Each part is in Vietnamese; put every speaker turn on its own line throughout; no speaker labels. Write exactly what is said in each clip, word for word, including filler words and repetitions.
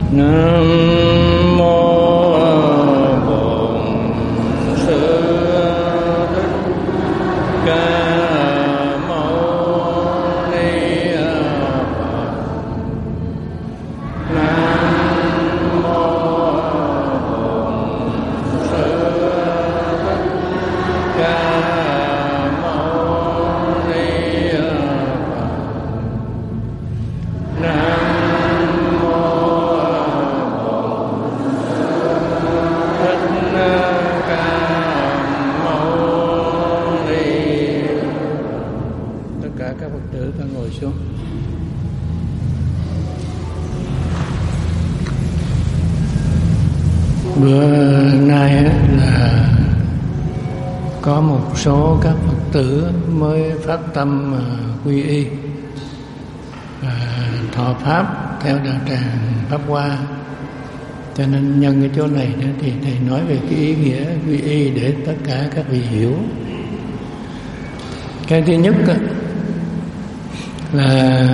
Nam mô Bổn Sư Thích Ca Mâu Ni Phật. Nam mô Bổn Sư Thích Ca Mâu Ni Phật. Nam các Phật tử ta ngồi xuống. Bữa nay là có một số các Phật tử mới phát tâm quy y và thọ pháp theo đạo tràng Pháp Hoa, cho nên nhân cái chỗ này nữa thì thầy nói về cái ý nghĩa quy y để tất cả các vị hiểu. Cái thứ nhất là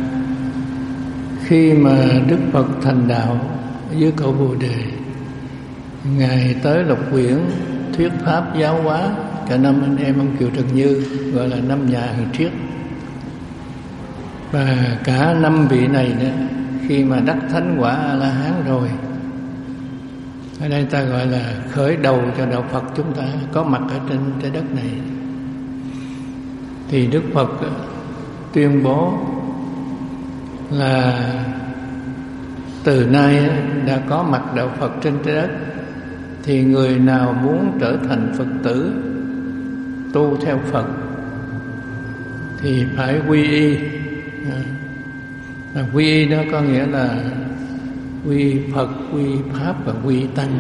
khi mà Đức Phật thành đạo dưới cội Bồ Đề, Ngài tới Lộc Quyển thuyết pháp giáo hóa cho năm anh em ông Kiều Trần Như, gọi là năm nhà hàng triết. Và cả năm vị này nữa, khi mà đắc thánh quả A-la-hán rồi, ở đây ta gọi là khởi đầu cho đạo Phật chúng ta có mặt ở trên trái đất này, thì Đức Phật tuyên bố là từ nay đã có mặt đạo Phật trên trái đất, thì người nào muốn trở thành Phật tử tu theo Phật thì phải quy y. À, quy y đó có nghĩa là quy Phật, quy Pháp và quy Tăng.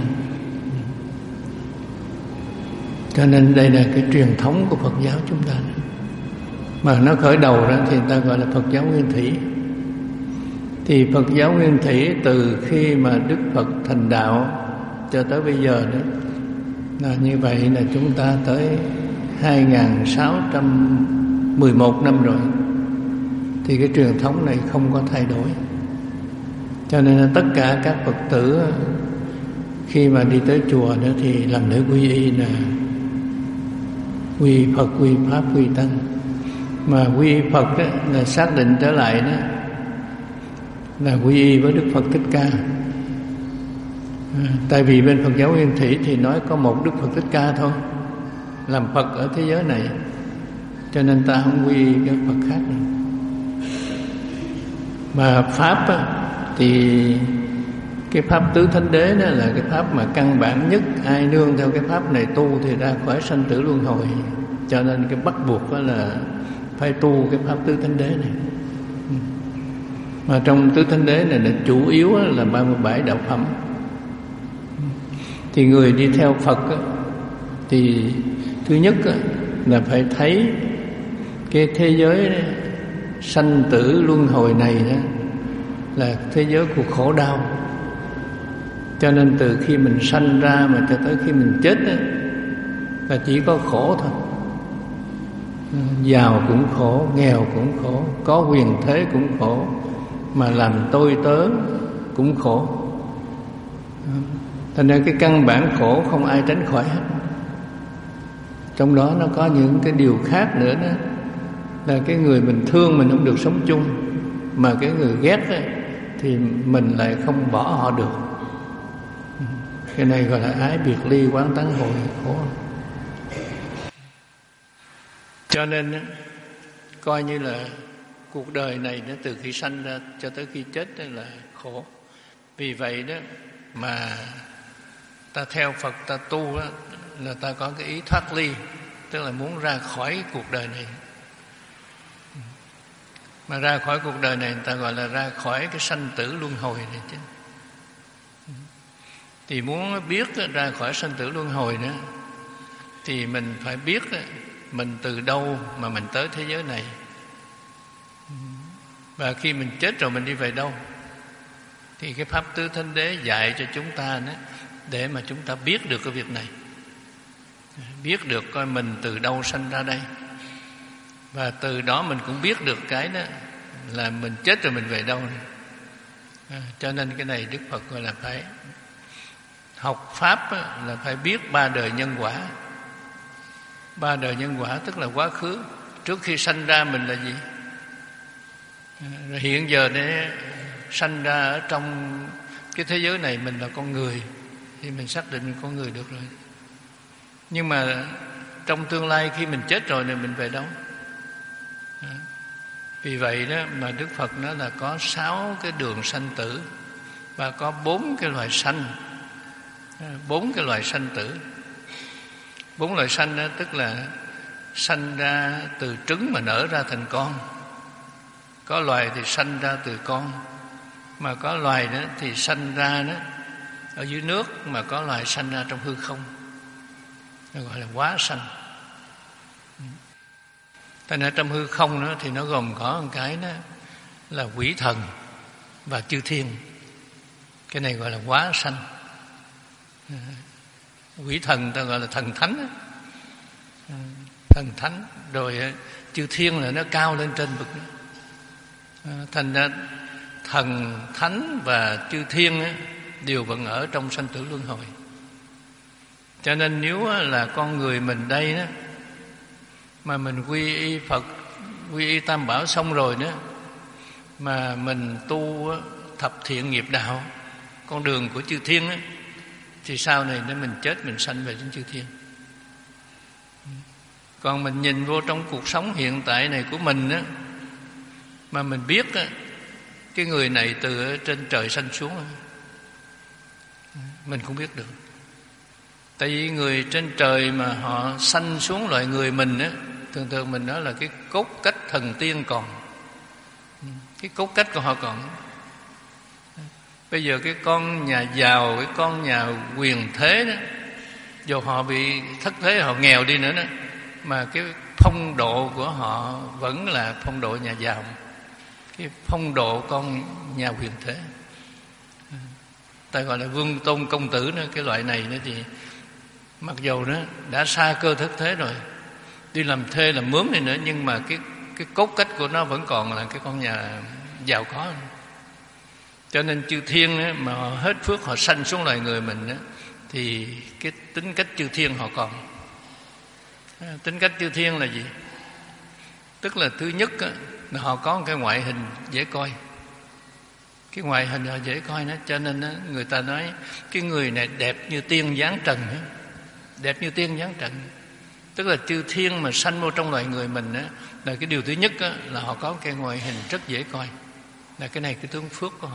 Cho nên đây là cái truyền thống của Phật giáo chúng ta. Mà nó khởi đầu đó thì người ta gọi là Phật giáo Nguyên Thủy. Thì Phật giáo Nguyên Thủy từ khi mà Đức Phật thành đạo cho tới bây giờ đó là như vậy, là chúng ta tới hai nghìn sáu trăm mười một năm rồi, thì cái truyền thống này không có thay đổi. Cho nên là tất cả các Phật tử khi mà đi tới chùa nữa thì làm lễ quy y là quy Phật, quy Pháp, quy Tăng. Mà quy y Phật đó là xác định trở lại đó là quy y với Đức Phật Thích Ca. À, tại vì bên Phật giáo Nguyên Thủy thì nói có một Đức Phật Thích Ca thôi làm Phật ở thế giới này, cho nên ta không quy y các Phật khác nữa. Mà Pháp á, thì cái Pháp Tứ Thánh Đế đó là cái Pháp mà căn bản nhất, ai nương theo cái Pháp này tu thì ra khỏi sanh tử luân hồi. Cho nên cái bắt buộc đó là phải tu cái Pháp Tứ Thánh Đế này. Mà trong Tứ Thánh Đế này là chủ yếu là ba mươi bảy đạo phẩm. Thì người đi theo Phật thì thứ nhất là phải thấy cái thế giới sanh tử luân hồi này đó là thế giới của khổ đau. Cho nên từ khi mình sanh ra mà cho tới khi mình chết đó, là chỉ có khổ thôi. Giàu cũng khổ, nghèo cũng khổ, có quyền thế cũng khổ, mà làm tôi tớ cũng khổ. Thành ra cái căn bản khổ không ai tránh khỏi hết. Trong đó nó có những cái điều khác nữa đó, là cái người mình thương mình không được sống chung, mà cái người ghét ấy, thì mình lại không bỏ họ được. Cái này gọi là ái biệt ly quán tán hồi, khổ. Cho nên coi như là cuộc đời này nó từ khi sanh ra cho tới khi chết là khổ. Vì vậy đó mà ta theo Phật, ta tu đó, là ta có cái ý thoát ly, tức là muốn ra khỏi cuộc đời này. Mà ra khỏi cuộc đời này người ta gọi là ra khỏi cái sanh tử luân hồi này chứ. Thì muốn biết ra khỏi sanh tử luân hồi nữa thì mình phải biết mình từ đâu mà mình tới thế giới này, và khi mình chết rồi mình đi về đâu. Thì cái Pháp Tứ Thánh Đế dạy cho chúng ta nữa, để mà chúng ta biết được cái việc này, biết được coi mình từ đâu sanh ra đây, và từ đó mình cũng biết được cái đó là mình chết rồi mình về đâu. À, cho nên cái này Đức Phật gọi là phải học Pháp á, là phải biết ba đời nhân quả. Ba đời nhân quả tức là quá khứ. Trước khi sanh ra mình là gì? À, rồi hiện giờ để sanh ra ở trong cái thế giới này mình là con người, thì mình xác định mình con người được rồi. Nhưng mà trong tương lai khi mình chết rồi thì mình về đâu? À, vì vậy đó mà Đức Phật nói là có sáu cái đường sanh tử và có bốn cái loài sanh. Bốn cái loài sanh tử. Bốn loài sanh đó tức là sanh ra từ trứng mà nở ra thành con. Có loài thì sanh ra từ con, mà có loài đó thì sanh ra đó ở dưới nước, mà có loài sanh ra trong hư không, nó gọi là hóa sanh. Tại nên trong hư không đó thì nó gồm có một cái đó là quỷ thần và chư thiên. Cái này gọi là hóa sanh. Quỷ thần ta gọi là thần thánh đó. Thần thánh. Rồi chư thiên là nó cao lên trên vực đó. Thành ra thần thánh và chư thiên á, đều vẫn ở trong sanh tử luân hồi. Cho nên nếu là con người mình đây đó, mà mình quy y Phật, quy y Tam Bảo xong rồi đó, mà mình tu thập thiện nghiệp đạo, con đường của chư thiên á, thì sau này nếu mình chết mình sanh về đến chư thiên. Còn mình nhìn vô trong cuộc sống hiện tại này của mình á, mà mình biết á, cái người này từ trên trời sanh xuống, mình không biết được. Tại vì người trên trời mà họ sanh xuống loại người mình á, thường thường mình nói là cái cốt cách thần tiên còn, cái cốt cách của họ còn. Bây giờ cái con nhà giàu, cái con nhà quyền thế đó, dù họ bị thất thế, họ nghèo đi nữa đó, mà cái phong độ của họ vẫn là phong độ nhà giàu, cái phong độ con nhà quyền thế. Ta gọi là vương tôn công tử nữa. Cái loại này nữa thì mặc dù nó đã xa cơ thất thế rồi, đi làm thuê làm mướn này nữa, nhưng mà cái cái cốt cách của nó vẫn còn là cái con nhà giàu có. Cho nên chư thiên á, mà họ hết phước họ sanh xuống loài người mình á, thì cái tính cách chư thiên họ còn. Tính cách chư thiên là gì? Tức là thứ nhất á, là họ có một cái ngoại hình dễ coi. Cái ngoại hình họ dễ coi đó. Cho nên á, người ta nói cái người này đẹp như tiên dáng trần á. Đẹp như tiên dáng trần. Tức là chư thiên mà sanh vô trong loài người mình á, là cái điều thứ nhất á, là họ có cái ngoại hình rất dễ coi. Là cái này cái tướng phước của họ.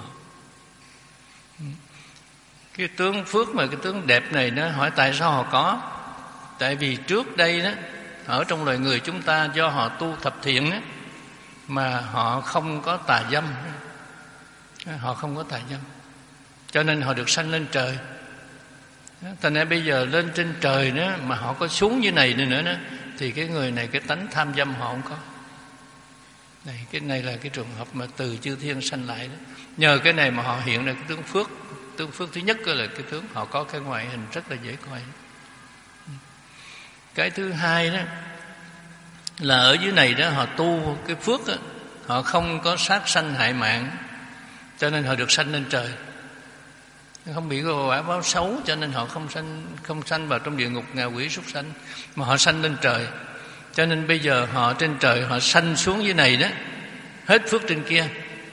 Cái tướng phước mà cái tướng đẹp này nó hỏi tại sao họ có? Tại vì trước đây đó, ở trong loài người chúng ta do họ tu thập thiện đó, mà họ không có tà dâm, họ không có tà dâm, cho nên họ được sanh lên trời. Thành ra bây giờ lên trên trời đó mà họ có xuống như này nữa đó, thì cái người này cái tánh tham dâm họ không có. Này, cái này là cái trường hợp mà từ chư thiên sanh lại đó. Nhờ cái này mà họ hiện ra cái tướng phước. Tướng phước thứ nhất là cái tướng họ có cái ngoại hình rất là dễ coi. Cái thứ hai đó là ở dưới này đó họ tu cái phước đó, họ không có sát sanh hại mạng, cho nên họ được sanh lên trời. Không bị quả báo xấu, cho nên họ không sanh không sanh vào trong địa ngục ngạ quỷ súc sanh, mà họ sanh lên trời. Cho nên bây giờ họ trên trời họ sanh xuống dưới này đó, hết phước trên kia,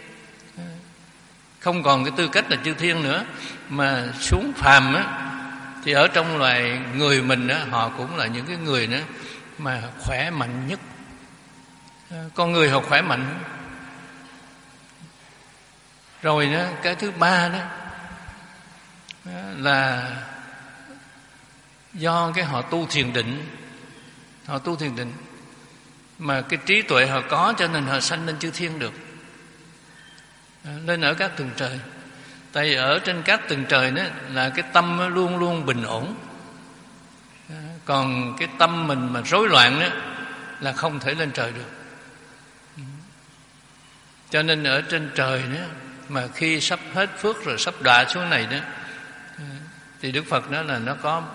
không còn cái tư cách là chư thiên nữa, mà xuống phàm á, thì ở trong loài người mình á, họ cũng là những cái người nữa mà khỏe mạnh nhất. Con người họ khỏe mạnh. Rồi đó, cái thứ ba đó là do cái họ tu thiền định, họ tu thiền định mà cái trí tuệ họ có, cho nên họ sanh lên chư thiên được, lên ở các tầng trời. Tại vì ở trên các tầng trời đó là cái tâm nó luôn luôn bình ổn, còn cái tâm mình mà rối loạn đó là không thể lên trời được. Cho nên ở trên trời đó mà khi sắp hết phước rồi sắp đọa xuống này đó, thì Đức Phật nói là nó có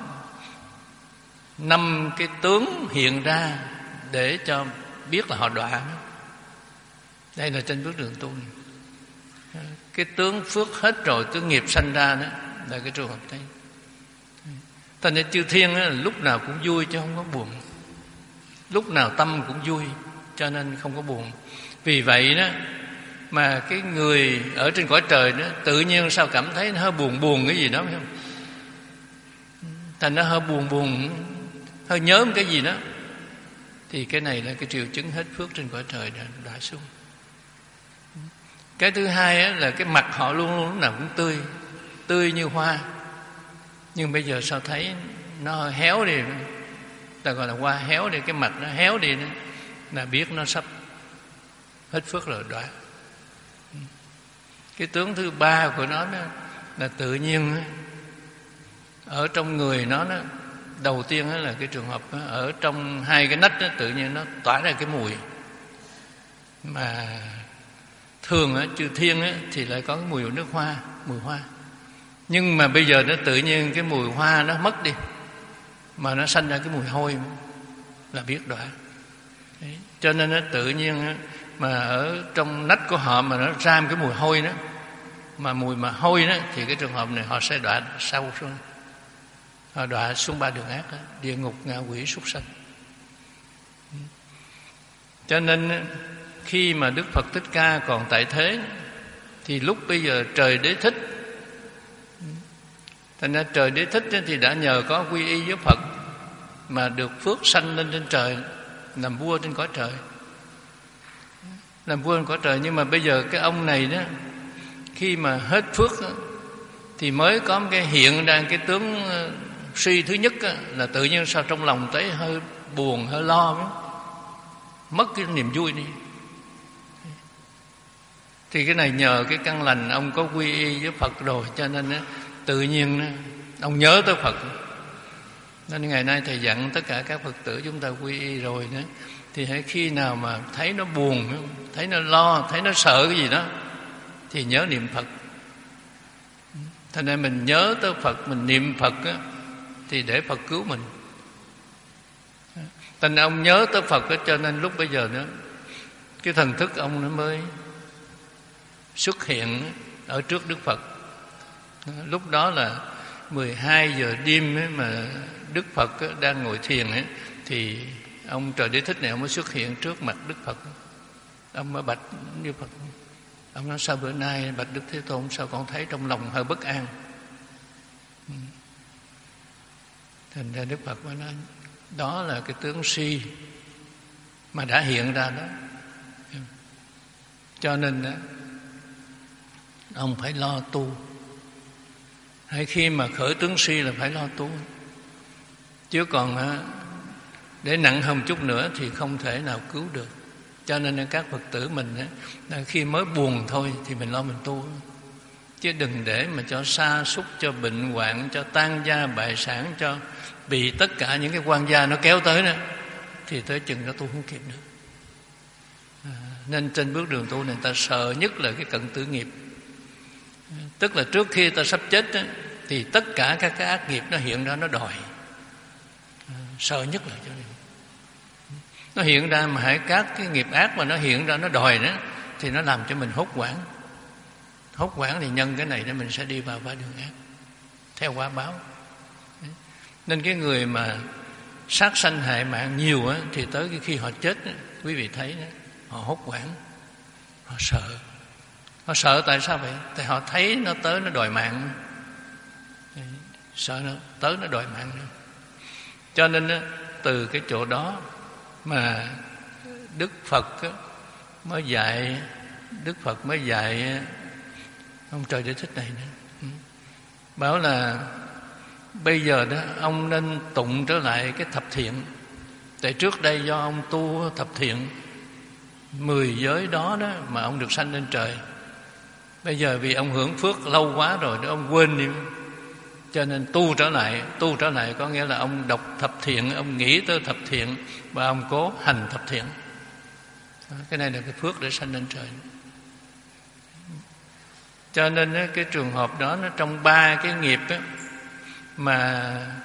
năm cái tướng hiện ra để cho biết là họ đọa. Đây là trên bước đường tu này. Cái tướng phước hết rồi, tướng nghiệp sanh ra đó là cái trường hợp đấy. Thành ra chư thiên đó, lúc nào cũng vui chứ không có buồn, lúc nào tâm cũng vui cho nên không có buồn. Vì vậy đó mà cái người ở trên cõi trời đó tự nhiên sao cảm thấy nó hơi buồn buồn cái gì đó, phải không? Thành nó hơi buồn buồn, hơi nhớ một cái gì đó, thì cái này là cái triệu chứng hết phước trên cõi trời đã đọa xuống. Cái thứ hai á, là cái mặt họ luôn luôn lúc nào cũng tươi, tươi như hoa. Nhưng bây giờ sao thấy nó héo đi, ta gọi là hoa héo đi, cái mặt nó héo đi đó, là biết nó sắp hết phước rồi, đọa. Cái tướng thứ ba của nó đó, là tự nhiên ở trong người nó đó, đầu tiên đó là cái trường hợp đó, ở trong hai cái nách đó, tự nhiên nó tỏa ra cái mùi mà thường á, chư thiên á, thì lại có cái mùi của nước hoa, mùi hoa. Nhưng mà bây giờ nó tự nhiên cái mùi hoa nó mất đi, mà nó sanh ra cái mùi hôi, là biết đọa. Đấy. Cho nên nó tự nhiên á, mà ở trong nách của họ mà nó ra một cái mùi hôi đó, mà mùi mà hôi đó, thì cái trường hợp này họ sẽ đọa sâu xuống, họ đọa xuống ba đường ác đó, địa ngục, ngạ quỷ, súc sanh. Cho nên khi mà Đức Phật Thích Ca còn tại thế, thì lúc bây giờ trời Đế Thích, thành ra trời Đế Thích thì đã nhờ có quy y với Phật mà được phước sanh lên trên trời, làm vua trên cõi trời, làm vua trên cõi trời. Nhưng mà bây giờ cái ông này đó, khi mà hết phước đó, thì mới có một cái hiện ra cái tướng suy thứ nhất đó, là tự nhiên sao trong lòng thấy hơi buồn, hơi lo đó, mất cái niềm vui đi. Thì cái này nhờ cái căn lành ông có quy y với Phật rồi, cho nên đó, tự nhiên đó, ông nhớ tới Phật. Nên ngày nay thầy dặn tất cả các Phật tử chúng ta quy y rồi đó, thì hãy khi nào mà thấy nó buồn, thấy nó lo, thấy nó sợ cái gì đó, thì nhớ niệm Phật. Thành ra mình nhớ tới Phật, mình niệm Phật á, thì để Phật cứu mình. Thành ra ông nhớ tới Phật á, cho nên lúc bây giờ nữa cái thần thức ông nó mới xuất hiện ở trước Đức Phật. Lúc đó là mười hai giờ đêm ấy, mà Đức Phật ấy, đang ngồi thiền ấy, thì ông Trời Đế Thích này ông mới xuất hiện trước mặt Đức Phật. Ông mới bạch như Phật, ông nói sao bữa nay bạch Đức Thế Tôn, sao con thấy trong lòng hơi bất an. Thành ra Đức Phật mới nói đó là cái tướng si mà đã hiện ra đó, cho nên đó, ông phải lo tu. Hay khi mà khởi tướng si là phải lo tu, chứ còn để nặng hơn chút nữa thì không thể nào cứu được. Cho nên các Phật tử mình là khi mới buồn thôi thì mình lo mình tu, chứ đừng để mà cho sa sút, cho bệnh hoạn, cho tan gia bại sản, cho bị tất cả những cái quan gia nó kéo tới đó, thì tới chừng nó tu không kịp nữa. À, nên trên bước đường tu này ta sợ nhất là cái cận tử nghiệp. Tức là trước khi ta sắp chết đó, thì tất cả các cái ác nghiệp nó hiện ra, nó đòi. À, sợ nhất là cho nên nó hiện ra, mà hãy các cái nghiệp ác mà nó hiện ra, nó đòi đó, thì nó làm cho mình hốt hoảng. Hốt hoảng thì nhân cái này để mình sẽ đi vào ba đường ác theo quả báo. Nên cái người mà sát sanh hại mạng nhiều á, thì tới cái khi họ chết á, quý vị thấy đó, họ hốt hoảng, họ sợ. Họ sợ tại sao vậy? Tại họ thấy nó tới nó đòi mạng, sợ nó tới nó đòi mạng nữa. Cho nên á, từ cái chỗ đó mà Đức Phật á, mới dạy Đức Phật mới dạy ông Trời Đế Thích này nữa. Bảo là bây giờ đó ông nên tụng trở lại cái thập thiện. Tại trước đây do ông tu thập thiện mười giới đó đó mà ông được sanh lên trời. Bây giờ vì ông hưởng phước lâu quá rồi đó, ông quên đi, cho nên tu trở lại. Tu trở lại có nghĩa là ông đọc thập thiện, ông nghĩ tới thập thiện và ông cố hành thập thiện. Cái này là cái phước để sanh lên trời. Cho nên cái trường hợp đó nó trong ba cái nghiệp đó, mà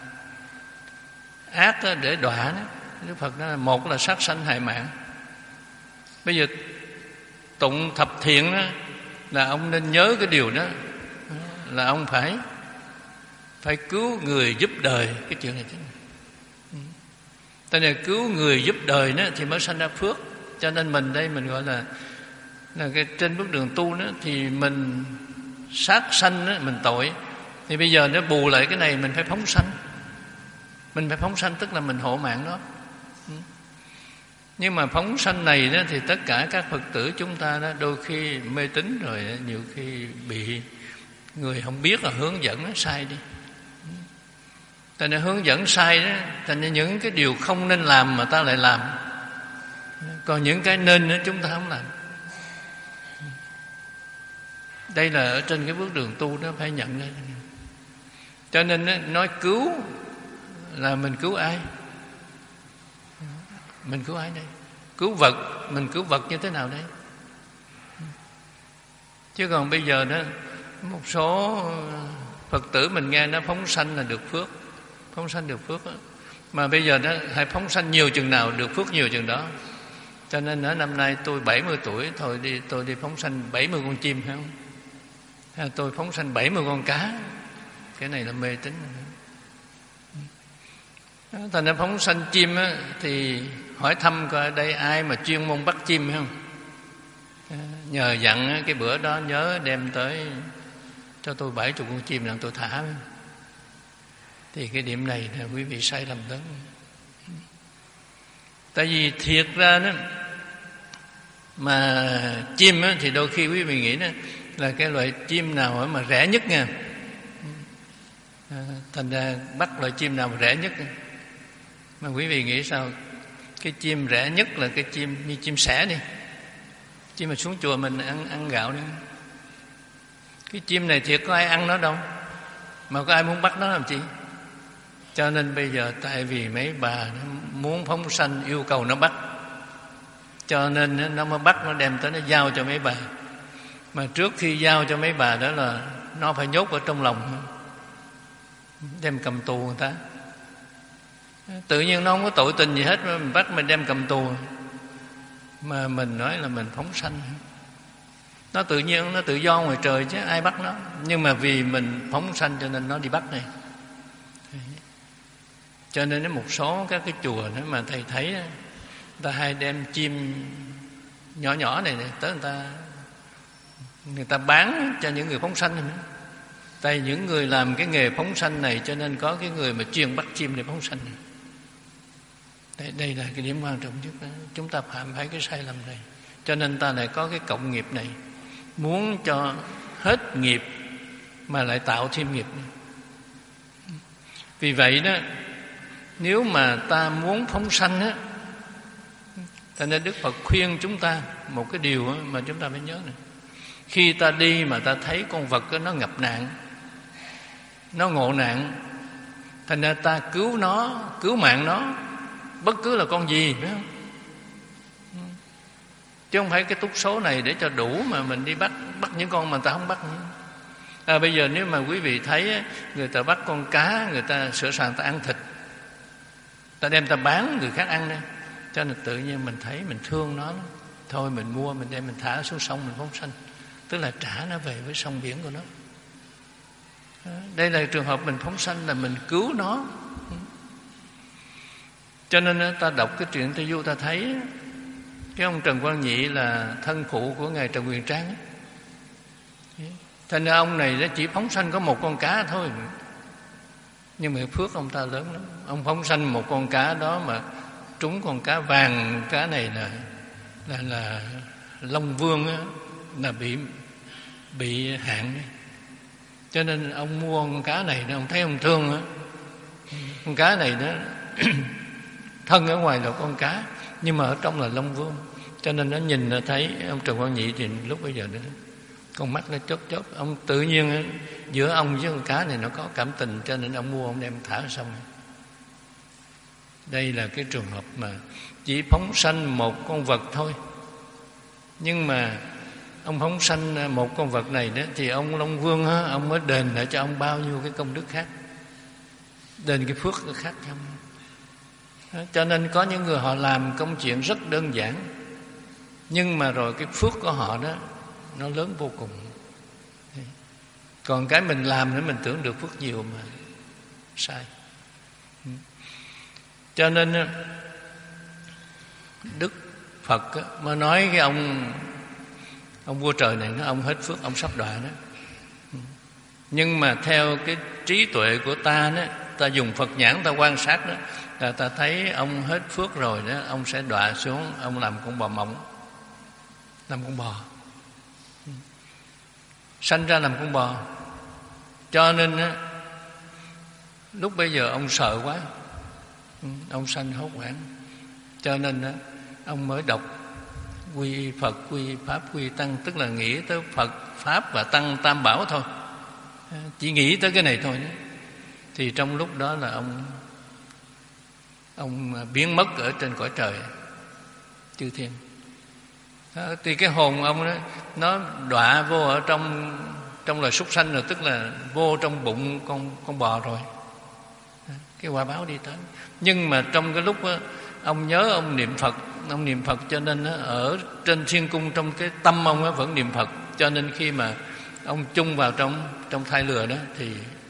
ác đó, để đọa đó, Đức Phật nói là một là sát sanh hại mạng. Bây giờ tụng thập thiện đó, là ông nên nhớ cái điều đó, là ông phải phải cứu người giúp đời. Cái chuyện này chính tại là cứu người giúp đời đó thì mới sanh ra phước. Cho nên mình đây mình gọi là là cái trên bước đường tu đó, thì mình sát sanh đó, mình tội, thì bây giờ nó bù lại cái này mình phải phóng sanh. Mình phải phóng sanh tức là mình hộ mạng đó. Nhưng mà phóng sanh này đó thì tất cả các Phật tử chúng ta đó đôi khi mê tín rồi, nhiều khi bị người không biết là hướng dẫn nó sai đi. Tại nên hướng dẫn sai đó, thành nên những cái điều không nên làm mà ta lại làm, còn những cái nên đó chúng ta không làm. Đây là ở trên cái bước đường tu đó phải nhận ra. Cho nên nói cứu là mình cứu ai? Mình cứu ai đây? Cứu vật, mình cứu vật như thế nào đây? Chứ còn bây giờ đó, một số Phật tử mình nghe nó phóng sanh là được phước, phóng sanh được phước đó. Mà bây giờ nó hãy phóng sanh nhiều chừng nào được phước nhiều chừng đó. Cho nên ở năm nay tôi bảy mươi tuổi, thôi đi tôi đi phóng sanh bảy mươi con chim phải không? Hay tôi phóng sanh bảy mươi con cá. Cái này là mê tín. Thành ra phóng sanh chim á, thì hỏi thăm coi đây ai mà chuyên môn bắt chim phải không? Nhờ dặn cái bữa đó nhớ đem tới cho tôi bảy chục con chim làm tôi thả. Thì cái điểm này là quý vị sai lầm lớn. Tại vì thiệt ra đó mà chim á, thì đôi khi quý vị nghĩ đó là cái loại chim nào mà rẻ nhất nha. Thành ra bắt loại chim nào mà rẻ nhất. Mà quý vị nghĩ sao? Cái chim rẻ nhất là cái chim như chim sẻ đi, chim mà xuống chùa mình ăn ăn gạo đi. Cái chim này thiệt có ai ăn nó đâu, mà có ai muốn bắt nó làm chi? Cho nên bây giờ tại vì mấy bà nó muốn phóng sanh yêu cầu nó bắt, cho nên nó mới bắt, nó đem tới nó giao cho mấy bà. Mà trước khi giao cho mấy bà đó là nó phải nhốt ở trong lòng, đem cầm tù người ta. Tự nhiên nó không có tội tình gì hết, mình bắt mình đem cầm tù, mà mình nói là mình phóng sanh. Nó tự nhiên, nó tự do ngoài trời chứ ai bắt nó. Nhưng mà vì mình phóng sanh cho nên nó đi bắt này. Cho nên một số các cái chùa đó mà thầy thấy đó, người ta hay đem chim nhỏ nhỏ này, này tới người ta người ta bán cho những người phóng sanh này nữa. Tại những người làm cái nghề phóng sanh này cho nên có cái người mà chuyên bắt chim để phóng sanh này. Đây, đây là cái điểm quan trọng nhất đó. Chúng ta phạm phải cái sai lầm này. Cho nên ta lại có cái cộng nghiệp này, muốn cho hết nghiệp mà lại tạo thêm nghiệp này. Vì vậy đó, nếu mà ta muốn phóng sanh á, cho nên Đức Phật khuyên chúng ta một cái điều mà chúng ta phải nhớ này. Khi ta đi mà ta thấy con vật đó, nó ngập nạn, nó ngộ nạn, thành ra ta cứu nó, cứu mạng nó, bất cứ là con gì, phải không? Chứ không phải cái túc số này để cho đủ mà mình đi bắt bắt những con mà ta không bắt nữa. À, bây giờ nếu mà quý vị thấy người ta bắt con cá, người ta sửa soạn ta ăn thịt, ta đem ta bán người khác ăn đây, cho nên tự nhiên mình thấy mình thương nó, thôi mình mua mình đem mình thả xuống sông mình phóng sanh, tức là trả nó về với sông biển của nó. Đây là trường hợp mình phóng sanh là mình cứu nó. Cho nên ta đọc cái truyện Tây Du ta thấy cái ông Trần Quang Nhị là thân phụ của ngài Trần Quyền Trang. Thành ra ông này nó chỉ phóng sanh có một con cá thôi, nhưng mà phước ông ta lớn lắm. Ông phóng sanh một con cá đó mà trúng con cá vàng, cá này là là là Long Vương á, là bị bị hạn. Cho nên ông mua con cá này, ông thấy ông thương á. Con cá này đó thân ở ngoài là con cá, nhưng mà ở trong là Long Vương. Cho nên nó nhìn nó thấy ông Trần Quang Nhị thì lúc bây giờ đó con mắt nó chớp chớp, ông tự nhiên giữa ông với con cá này nó có cảm tình, cho nên ông mua ông đem thả ra sông. Đây là cái trường hợp mà chỉ phóng sanh một con vật thôi, nhưng mà ông phóng sanh một con vật này đó thì ông Long Vương á, ông mới đền lại cho ông bao nhiêu cái công đức khác, đền cái phước khác nhau. Cho nên có những người họ làm công chuyện rất đơn giản, nhưng mà rồi cái phước của họ đó nó lớn vô cùng. Còn cái mình làm nữa mình tưởng được phước nhiều mà sai. Cho nên Đức Phật mới nói cái ông ông vua trời này, nó ông hết phước, ông sắp đọa đó. Nhưng mà theo cái trí tuệ của ta đó, ta dùng Phật nhãn ta quan sát đó, là ta thấy ông hết phước rồi đó, ông sẽ đọa xuống, ông làm con bò mộng, làm con bò, sanh ra làm con bò. Cho nên á, lúc bây giờ ông sợ quá, ông sanh hốt hoảng. Cho nên á, ông mới đọc quy Phật, quy Pháp, quy Tăng, tức là nghĩ tới Phật, Pháp và Tăng Tam Bảo thôi, chỉ nghĩ tới cái này thôi đó. Thì trong lúc đó là ông ông biến mất ở trên cõi trời chư thiên. Đó, thì cái hồn ông đó nó đọa vô ở trong trong loài súc sanh rồi, tức là vô trong bụng con con bò rồi. Đó, cái quả báo đi tới. Nhưng mà trong cái lúc đó, ông nhớ ông niệm Phật, ông niệm Phật cho nên đó, ở trên thiên cung trong cái tâm ông đó, vẫn niệm Phật. Cho nên khi mà ông chung vào trong trong thai lừa đó thì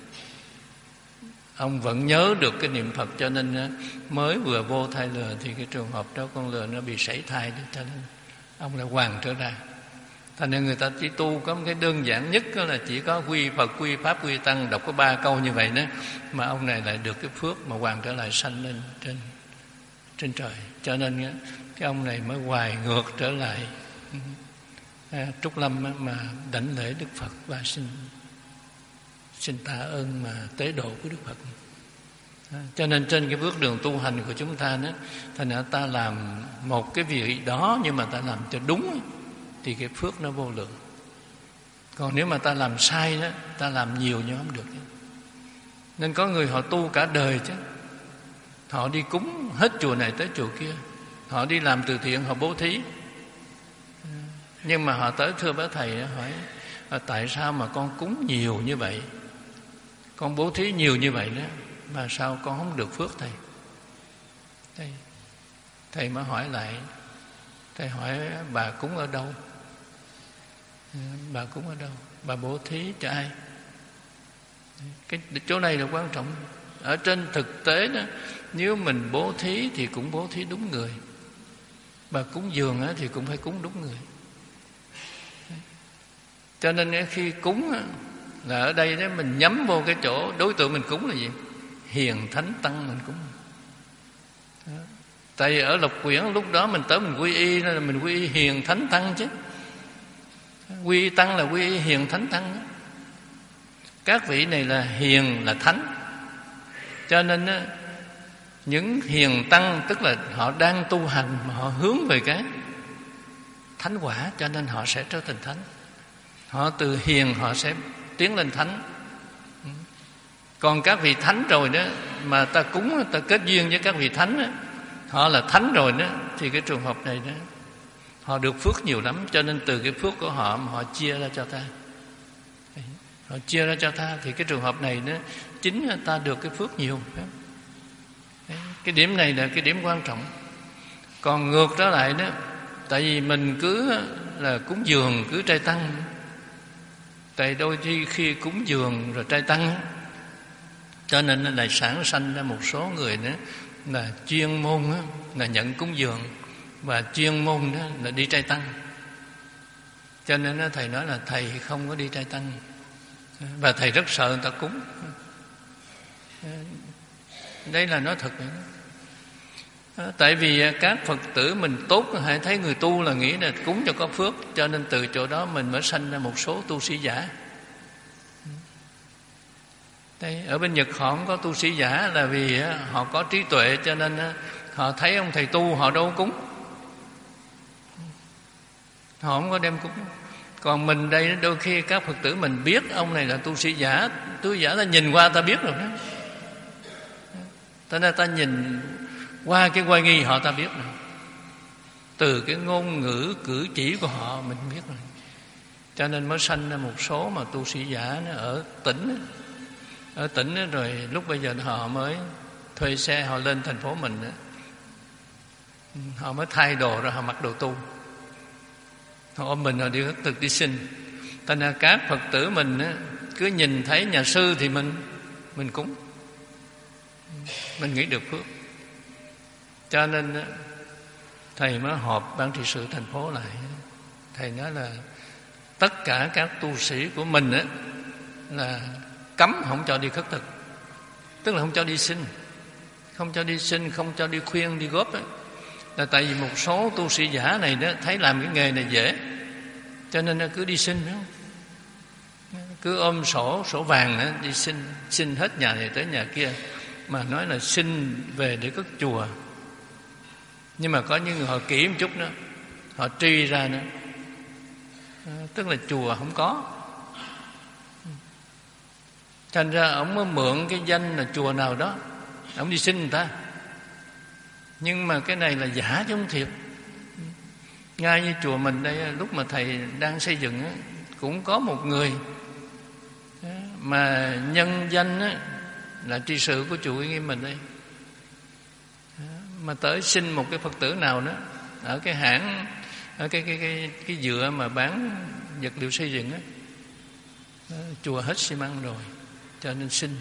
ông vẫn nhớ được cái niệm Phật. Cho nên mới vừa vô thai lừa thì cái trường hợp đó con lừa nó bị sảy thai đó, cho nên ông lại hoàn trở ra. Thành nên người ta chỉ tu có một cái đơn giản nhất, đó là chỉ có quy Phật, quy Pháp, quy Tăng, đọc có ba câu như vậy đó, mà ông này lại được cái phước mà hoàn trở lại sanh lên trên trên trời. Cho nên cái ông này mới hoài ngược trở lại à, Trúc Lâm mà đảnh lễ Đức Phật và xin xin tạ ơn mà tế độ của Đức Phật. À, cho nên trên cái bước đường tu hành của chúng ta đó, thành ra ta làm một cái việc đó nhưng mà ta làm cho đúng thì cái phước nó vô lượng. Còn nếu mà ta làm sai đó, ta làm nhiều nhưng không được. Nên có người họ tu cả đời chứ, họ đi cúng hết chùa này tới chùa kia, họ đi làm từ thiện, họ bố thí, nhưng mà họ tới thưa với thầy hỏi tại sao mà con cúng nhiều như vậy, con bố thí nhiều như vậy đó, mà sao con không được phước thầy? Thầy, thầy mới hỏi lại, thầy hỏi bà cúng ở đâu? Bà cúng ở đâu? Bà bố thí cho ai? Cái chỗ này là quan trọng. Ở trên thực tế đó, nếu mình bố thí thì cũng bố thí đúng người. Bà cúng dường thì cũng phải cúng đúng người. Cho nên khi cúng là ở đây đó, mình nhắm vô cái chỗ đối tượng mình cúng là gì? Hiền thánh tăng mình cúng. Đó. Tại vì ở Lộc Quyển lúc đó mình tới mình quy y, nên là mình quy y hiền thánh tăng chứ. Quy y tăng là quy y hiền thánh tăng đó. Các vị này là hiền là thánh. Cho nên đó, những hiền tăng tức là họ đang tu hành mà họ hướng về cái thánh quả, cho nên họ sẽ trở thành thánh. Họ từ hiền họ sẽ tiến lên thánh. Còn các vị thánh rồi đó mà ta cúng, ta kết duyên với các vị thánh đó, họ là thánh rồi đó, thì cái trường hợp này đó họ được phước nhiều lắm. Cho nên từ cái phước của họ mà họ chia ra cho ta, họ chia ra cho ta, thì cái trường hợp này đó chính là ta được cái phước nhiều. Cái điểm này là cái điểm quan trọng. Còn ngược trở lại đó, tại vì mình cứ là cúng dường, cứ trai tăng. Tại đôi khi khi cúng dường rồi trai tăng, cho nên lại sản sanh ra một số người nữa là chuyên môn đó, là nhận cúng dường, và chuyên môn đó là đi trai tăng. Cho nên đó, thầy nói là thầy không có đi trai tăng, và thầy rất sợ người ta cúng. Đây là nói thật vậy đó. Tại vì các Phật tử mình tốt, hãy thấy người tu là nghĩ là cúng cho có phước, cho nên từ chỗ đó mình mới sanh ra một số tu sĩ giả. Đây, ở bên Nhật họ không có tu sĩ giả là vì họ có trí tuệ, cho nên họ thấy ông thầy tu họ đâu có cúng, họ không có đem cúng. Còn mình đây đôi khi các Phật tử mình biết ông này là tu sĩ giả, tu sĩ giả ta nhìn qua ta biết rồi đó. Cho nên ta nhìn qua cái oai nghi họ ta biết rồi. Từ cái ngôn ngữ cử chỉ của họ mình biết rồi. Cho nên mới sanh ra một số mà tu sĩ giả nó ở tỉnh, ở tỉnh đó, rồi lúc bây giờ họ mới thuê xe họ lên thành phố mình đó. Họ mới thay đồ ra họ mặc đồ tu. họ ôm mình rồi đi khất thực đi xin. Thành ra các Phật tử mình á, cứ nhìn thấy nhà sư thì mình mình cúng, mình nghĩ được phước. Cho nên á, thầy mới họp ban trị sự thành phố lại. Thầy nói là tất cả các tu sĩ của mình á, là cấm không cho đi khất thực, tức là không cho đi xin, không cho đi xin, không cho đi khuyên, đi góp ấy. Là tại vì một số tu sĩ giả này đó thấy làm cái nghề này dễ, cho nên nó cứ đi xin, phải không? Cứ ôm sổ sổ vàng đó, đi xin, xin hết nhà này tới nhà kia, mà nói là xin về để cất chùa. Nhưng mà có những người họ kỹ một chút đó, họ truy ra nữa, tức là chùa không có. Thành ra ông mới mượn cái danh là chùa nào đó, ông đi xin người ta. Nhưng mà cái này là giả chứ không thiệt. Ngay như chùa mình đây, lúc mà thầy đang xây dựng á, cũng có một người mà nhân danh á, là tri sự của chùa Uy Nghiêm mình đây, mà tới xin một cái Phật tử nào đó ở cái hãng, ở cái cái cái cái dựa mà bán vật liệu xây dựng á, chùa hết xi măng rồi, cho nên xin.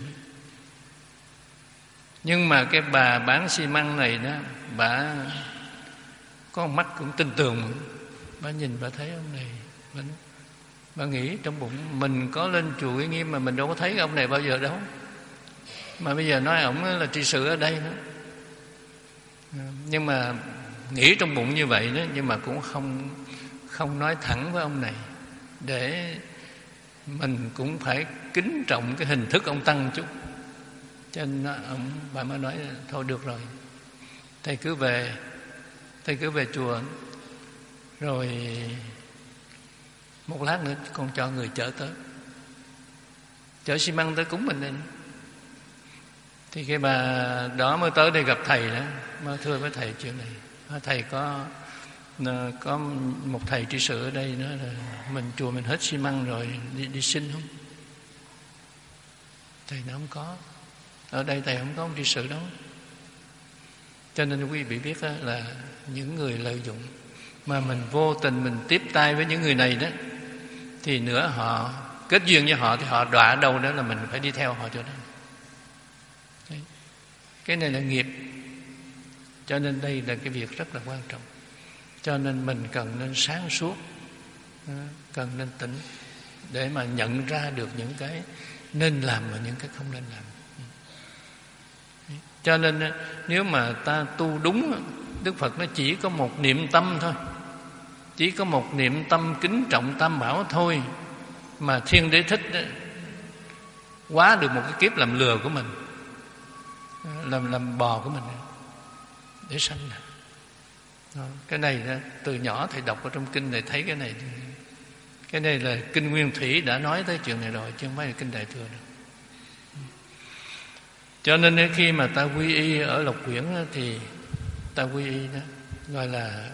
Nhưng mà cái bà bán xi măng này đó, bà có mắt cũng tin tưởng, bà nhìn bà thấy ông này, bà, bà nghĩ trong bụng mình có lên chùa Uy Nghiêm mà mình đâu có thấy ông này bao giờ đâu, mà bây giờ nói ổng là tri sự ở đây nữa. Nhưng mà nghĩ trong bụng như vậy đó, nhưng mà cũng không không nói thẳng với ông này, để mình cũng phải kính trọng cái hình thức ông tăng chút. Cho nên ông, bà mới nói thôi được rồi, thầy cứ về, thầy cứ về chùa, rồi một lát nữa con cho người chở tới, chở xi măng tới cúng mình lên. Thì cái bà đó mới tới đây gặp thầy đó, mới thưa với thầy chuyện này. Thầy có có một thầy tri sự ở đây nữa, là mình chùa mình hết xi măng rồi, đi, đi xin không? Thầy nói không có, ở đây thầy không có ông tri sự đâu. Cho nên quý vị biết đó, là những người lợi dụng mà mình vô tình mình tiếp tay với những người này đó, thì nữa họ kết duyên với họ thì họ đọa đâu đó là mình phải đi theo họ cho đó. Đấy. Cái này là nghiệp. Cho nên đây là cái việc rất là quan trọng. Cho nên mình cần nên sáng suốt, cần nên tỉnh, để mà nhận ra được những cái nên làm và những cái không nên làm. Cho nên nếu mà ta tu đúng, Đức Phật nó chỉ có một niệm tâm thôi, chỉ có một niệm tâm kính trọng Tam Bảo thôi, mà Thiên Đế Thích đó, quá được một cái kiếp làm lừa của mình, làm làm bò của mình để sanh này. Cái này đó, từ nhỏ thầy đọc ở trong kinh này thấy cái này. Cái này là kinh Nguyên Thủy đã nói tới chuyện này rồi, chứ không phải là kinh Đại Thừa đâu. Cho nên khi mà ta quy y ở Lộc Quyển thì ta quy y đó gọi là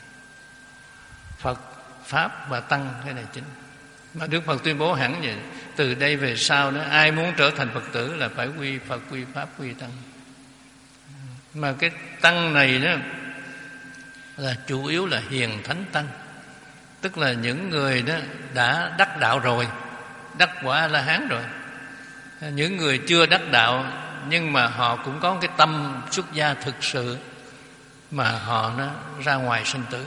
Phật, Pháp và Tăng, cái này chính. Mà Đức Phật tuyên bố hẳn vậy, từ đây về sau đó ai muốn trở thành Phật tử là phải quy Phật, quy Pháp, quy Tăng. Mà cái Tăng này đó là chủ yếu là hiền thánh Tăng, tức là những người đó đã đắc đạo rồi, đắc quả La Hán rồi. Những người chưa đắc đạo nhưng mà họ cũng có cái tâm xuất gia thực sự, mà họ nó ra ngoài sinh tử,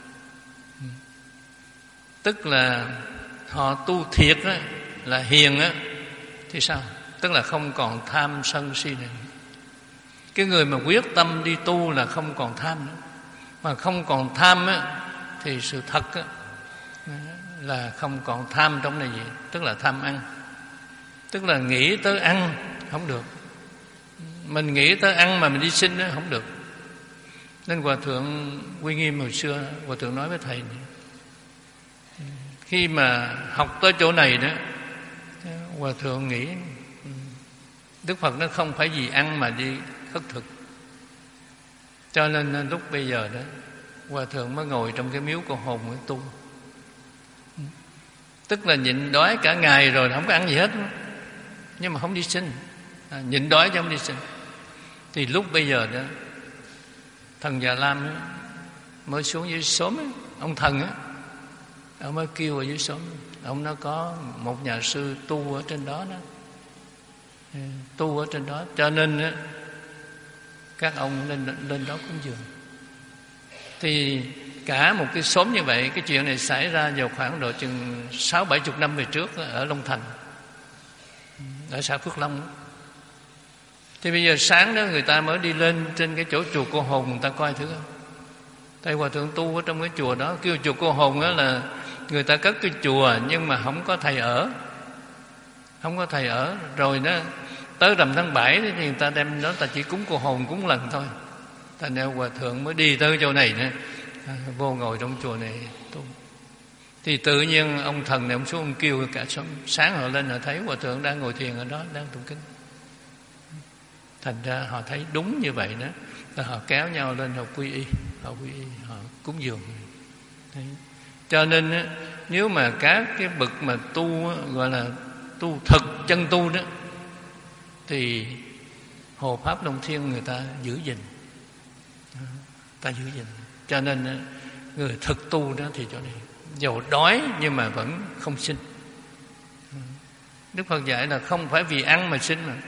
tức là họ tu thiệt á, là hiền á, thì sao? Tức là không còn tham sân si nữa. Cái người mà quyết tâm đi tu là không còn tham nữa. Mà không còn tham á, thì sự thật á, là không còn tham trong này gì, tức là tham ăn. Tức là nghĩ tới ăn không được, mình nghĩ tới ăn mà mình đi xin đó không được. Nên Hòa Thượng Uy Nghiêm hồi xưa, Hòa Thượng nói với thầy này, khi mà học tới chỗ này đó, Hòa Thượng nghĩ Đức Phật nó không phải vì ăn mà đi khất thực. Cho nên lúc bây giờ đó, Hòa Thượng mới ngồi trong cái miếu Cô Hồn mới tu. Tức là nhịn đói cả ngày rồi, không có ăn gì hết, nhưng mà không đi xin, à, nhịn đói chứ không đi xin. Thì lúc bây giờ đó, thần Già Lam đó, mới xuống dưới xóm ấy, ông thần á, Ông mới kêu ở dưới xóm, ông nó có một nhà sư tu ở trên đó đó, tu ở trên đó, cho nên á, các ông lên lên đó cúng dường. Thì cả một cái xóm như vậy, cái chuyện này xảy ra vào khoảng độ chừng sáu bảy chục năm về trước ở Long Thành, ở xã Phước Long đó. Thì bây giờ sáng đó người ta mới đi lên trên cái chỗ chùa Cô Hồn, người ta coi thử. Tại hòa thượng tu ở trong cái chùa đó, kêu chùa Cô Hồn đó là người ta cất cái chùa nhưng mà không có thầy ở, không có thầy ở. Rồi đó tới rằm tháng bảy thì người ta đem đó, ta chỉ cúng Cô Hồn cúng lần thôi. Thành ra hòa thượng mới đi tới chỗ này nữa, vô ngồi trong chùa này tu. Thì tự nhiên ông thần này ông xuống ông kêu cả xóm, sáng họ lên họ thấy hòa thượng đang ngồi thiền ở đó, đang tụng kinh. Thành ra họ thấy đúng như vậy đó, là họ kéo nhau lên họ quy y, họ quy y, họ cúng dường. Đấy. Cho nên á, nếu mà các cái bậc mà tu á, gọi là tu thực chân tu đó, thì Hộ Pháp Long Thiên người ta giữ gìn, ta giữ gìn. Cho nên á, người thực tu đó thì chỗ này dầu đói nhưng mà vẫn không sinh. Đức Phật dạy là không phải vì ăn mà sinh mà.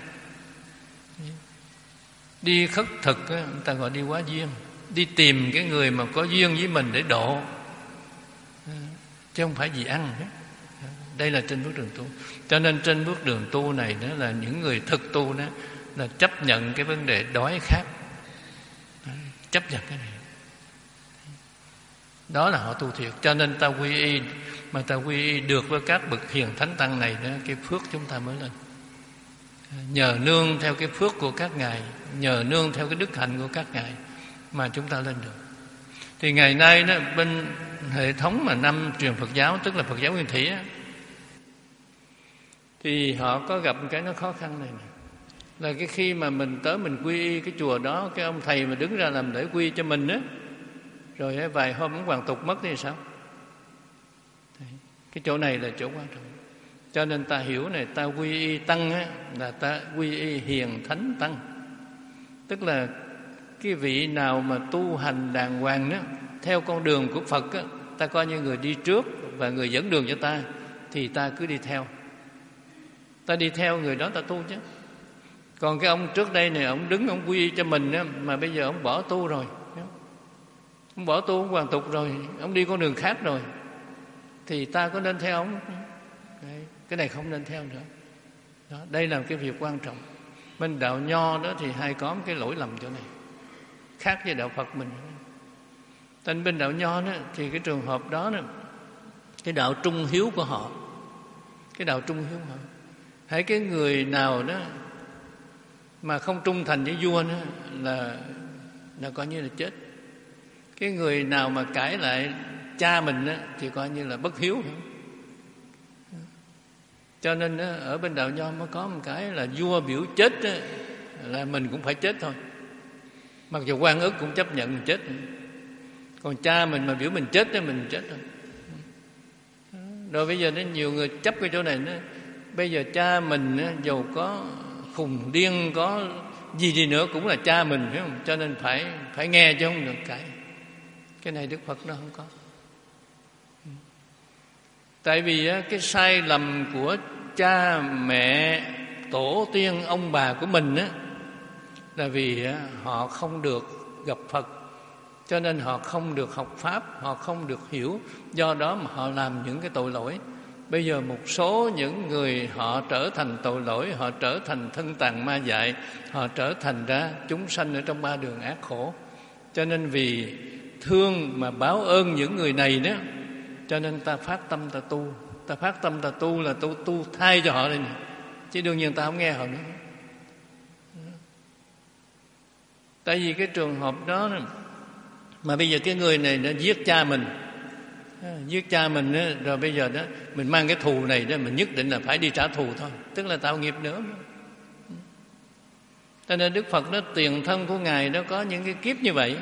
Đi khất thực á, người ta gọi đi quá duyên, đi tìm cái người mà có duyên với mình để độ, chứ không phải vì ăn hết. Đây là trên bước đường tu. Cho nên trên bước đường tu này đó là những người thực tu đó là chấp nhận cái vấn đề đói khát, chấp nhận cái này. Đó là họ tu thiệt. Cho nên ta quy y, mà ta quy y được với các bậc hiền thánh tăng này đó, cái phước chúng ta mới lên. Nhờ nương theo cái phước của các ngài, nhờ nương theo cái đức hạnh của các ngài mà chúng ta lên được. Thì ngày nay đó, bên hệ thống mà năm truyền Phật giáo, tức là Phật giáo Nguyên Thủy á, thì họ có gặp cái nó khó khăn này nè. Là cái khi mà mình tới mình quy y cái chùa đó, cái ông thầy mà đứng ra làm lễ quy cho mình á, rồi vài hôm cũng hoàn tục mất thì sao? Cái chỗ này là chỗ quan trọng. Cho nên ta hiểu này, ta quy y tăng á, là ta quy y hiền thánh tăng. Tức là cái vị nào mà tu hành đàng hoàng đó, theo con đường của Phật á, ta coi như người đi trước và người dẫn đường cho ta, thì ta cứ đi theo. Ta đi theo người đó ta tu chứ. Còn cái ông trước đây này, ông đứng ông quy y cho mình á, mà bây giờ ông bỏ tu rồi, ông bỏ tu, ông hoàn tục rồi, ông đi con đường khác rồi, thì ta có nên theo ông? Đấy, cái này không nên theo nữa. Đó, đây là cái việc quan trọng. Bên đạo Nho đó thì hay có một cái lỗi lầm chỗ này, khác với đạo Phật mình. Tên bên đạo Nho đó thì cái trường hợp đó, đó cái đạo trung hiếu của họ, cái đạo trung hiếu của họ, hãy cái người nào đó mà không trung thành với vua đó là là coi như là chết. Cái người nào mà cãi lại cha mình đó, thì coi như là bất hiếu. Cho nên đó, ở bên đạo Nho mới có một cái là vua biểu chết đó, là mình cũng phải chết thôi. Mặc dù Quan Ức cũng chấp nhận mình chết, còn cha mình mà biểu mình chết thì mình chết thôi. Rồi bây giờ nó nhiều người chấp cái chỗ này đó. Bây giờ cha mình đó, dầu có khùng điên có gì đi nữa cũng là cha mình, phải không? Cho nên phải phải nghe chứ không được cãi. Cái này Đức Phật nó không có. Tại vì cái sai lầm của cha mẹ tổ tiên ông bà của mình á, là vì họ không được gặp Phật, cho nên họ không được học Pháp, họ không được hiểu, do đó mà họ làm những cái tội lỗi. Bây giờ một số những người họ trở thành tội lỗi, họ trở thành thân tàn ma dại, họ trở thành ra chúng sanh ở trong ba đường ác khổ. Cho nên vì thương mà báo ơn những người này đó, cho nên ta phát tâm ta tu. Ta phát tâm ta tu là tu tu thay cho họ đây nè. Chứ đương nhiên ta không nghe họ nữa. Tại vì cái trường hợp đó mà bây giờ cái người này đã giết cha mình, giết cha mình đó, rồi bây giờ đó mình mang cái thù này đó, mình nhất định là phải đi trả thù thôi, tức là tạo nghiệp nữa. Cho nên Đức Phật đó, tiền thân của Ngài đó có những cái kiếp như vậy.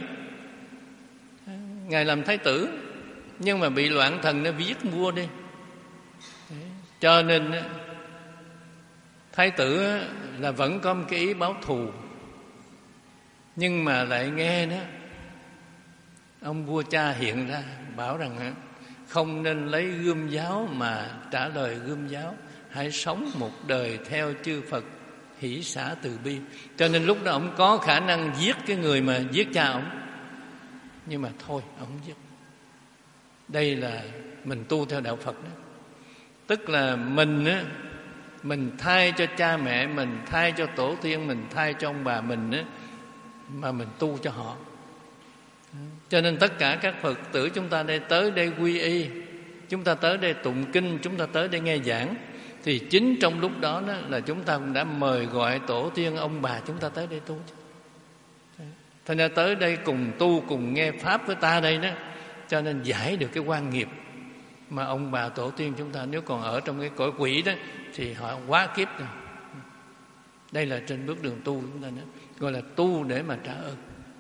Ngài làm thái tử nhưng mà bị loạn thần nó giết vua đi. Cho nên thái tử là vẫn có một cái ý báo thù, nhưng mà lại nghe đó ông vua cha hiện ra bảo rằng không nên lấy gươm giáo mà trả lời gươm giáo. Hãy sống một đời theo chư Phật hỷ xả từ bi. Cho nên lúc đó ông có khả năng giết cái người mà giết cha ông, nhưng mà thôi ông không giết. Đây là mình tu theo đạo Phật đó. Tức là mình á, mình thay cho cha mẹ mình, thay cho tổ tiên mình, thay cho ông bà mình á, mà mình tu cho họ. Cho nên tất cả các Phật tử chúng ta đây tới đây quy y, chúng ta tới đây tụng kinh, chúng ta tới đây nghe giảng, thì chính trong lúc đó, đó là chúng ta cũng đã mời gọi tổ tiên ông bà chúng ta tới đây tu. Thành ra tới đây cùng tu, cùng nghe Pháp với ta đây đó, cho nên giải được cái oan nghiệp mà ông bà tổ tiên chúng ta nếu còn ở trong cái cõi quỷ đó thì họ quá kiếp rồi. Đây là trên bước đường tu chúng ta nữa, gọi là tu để mà trả ơn.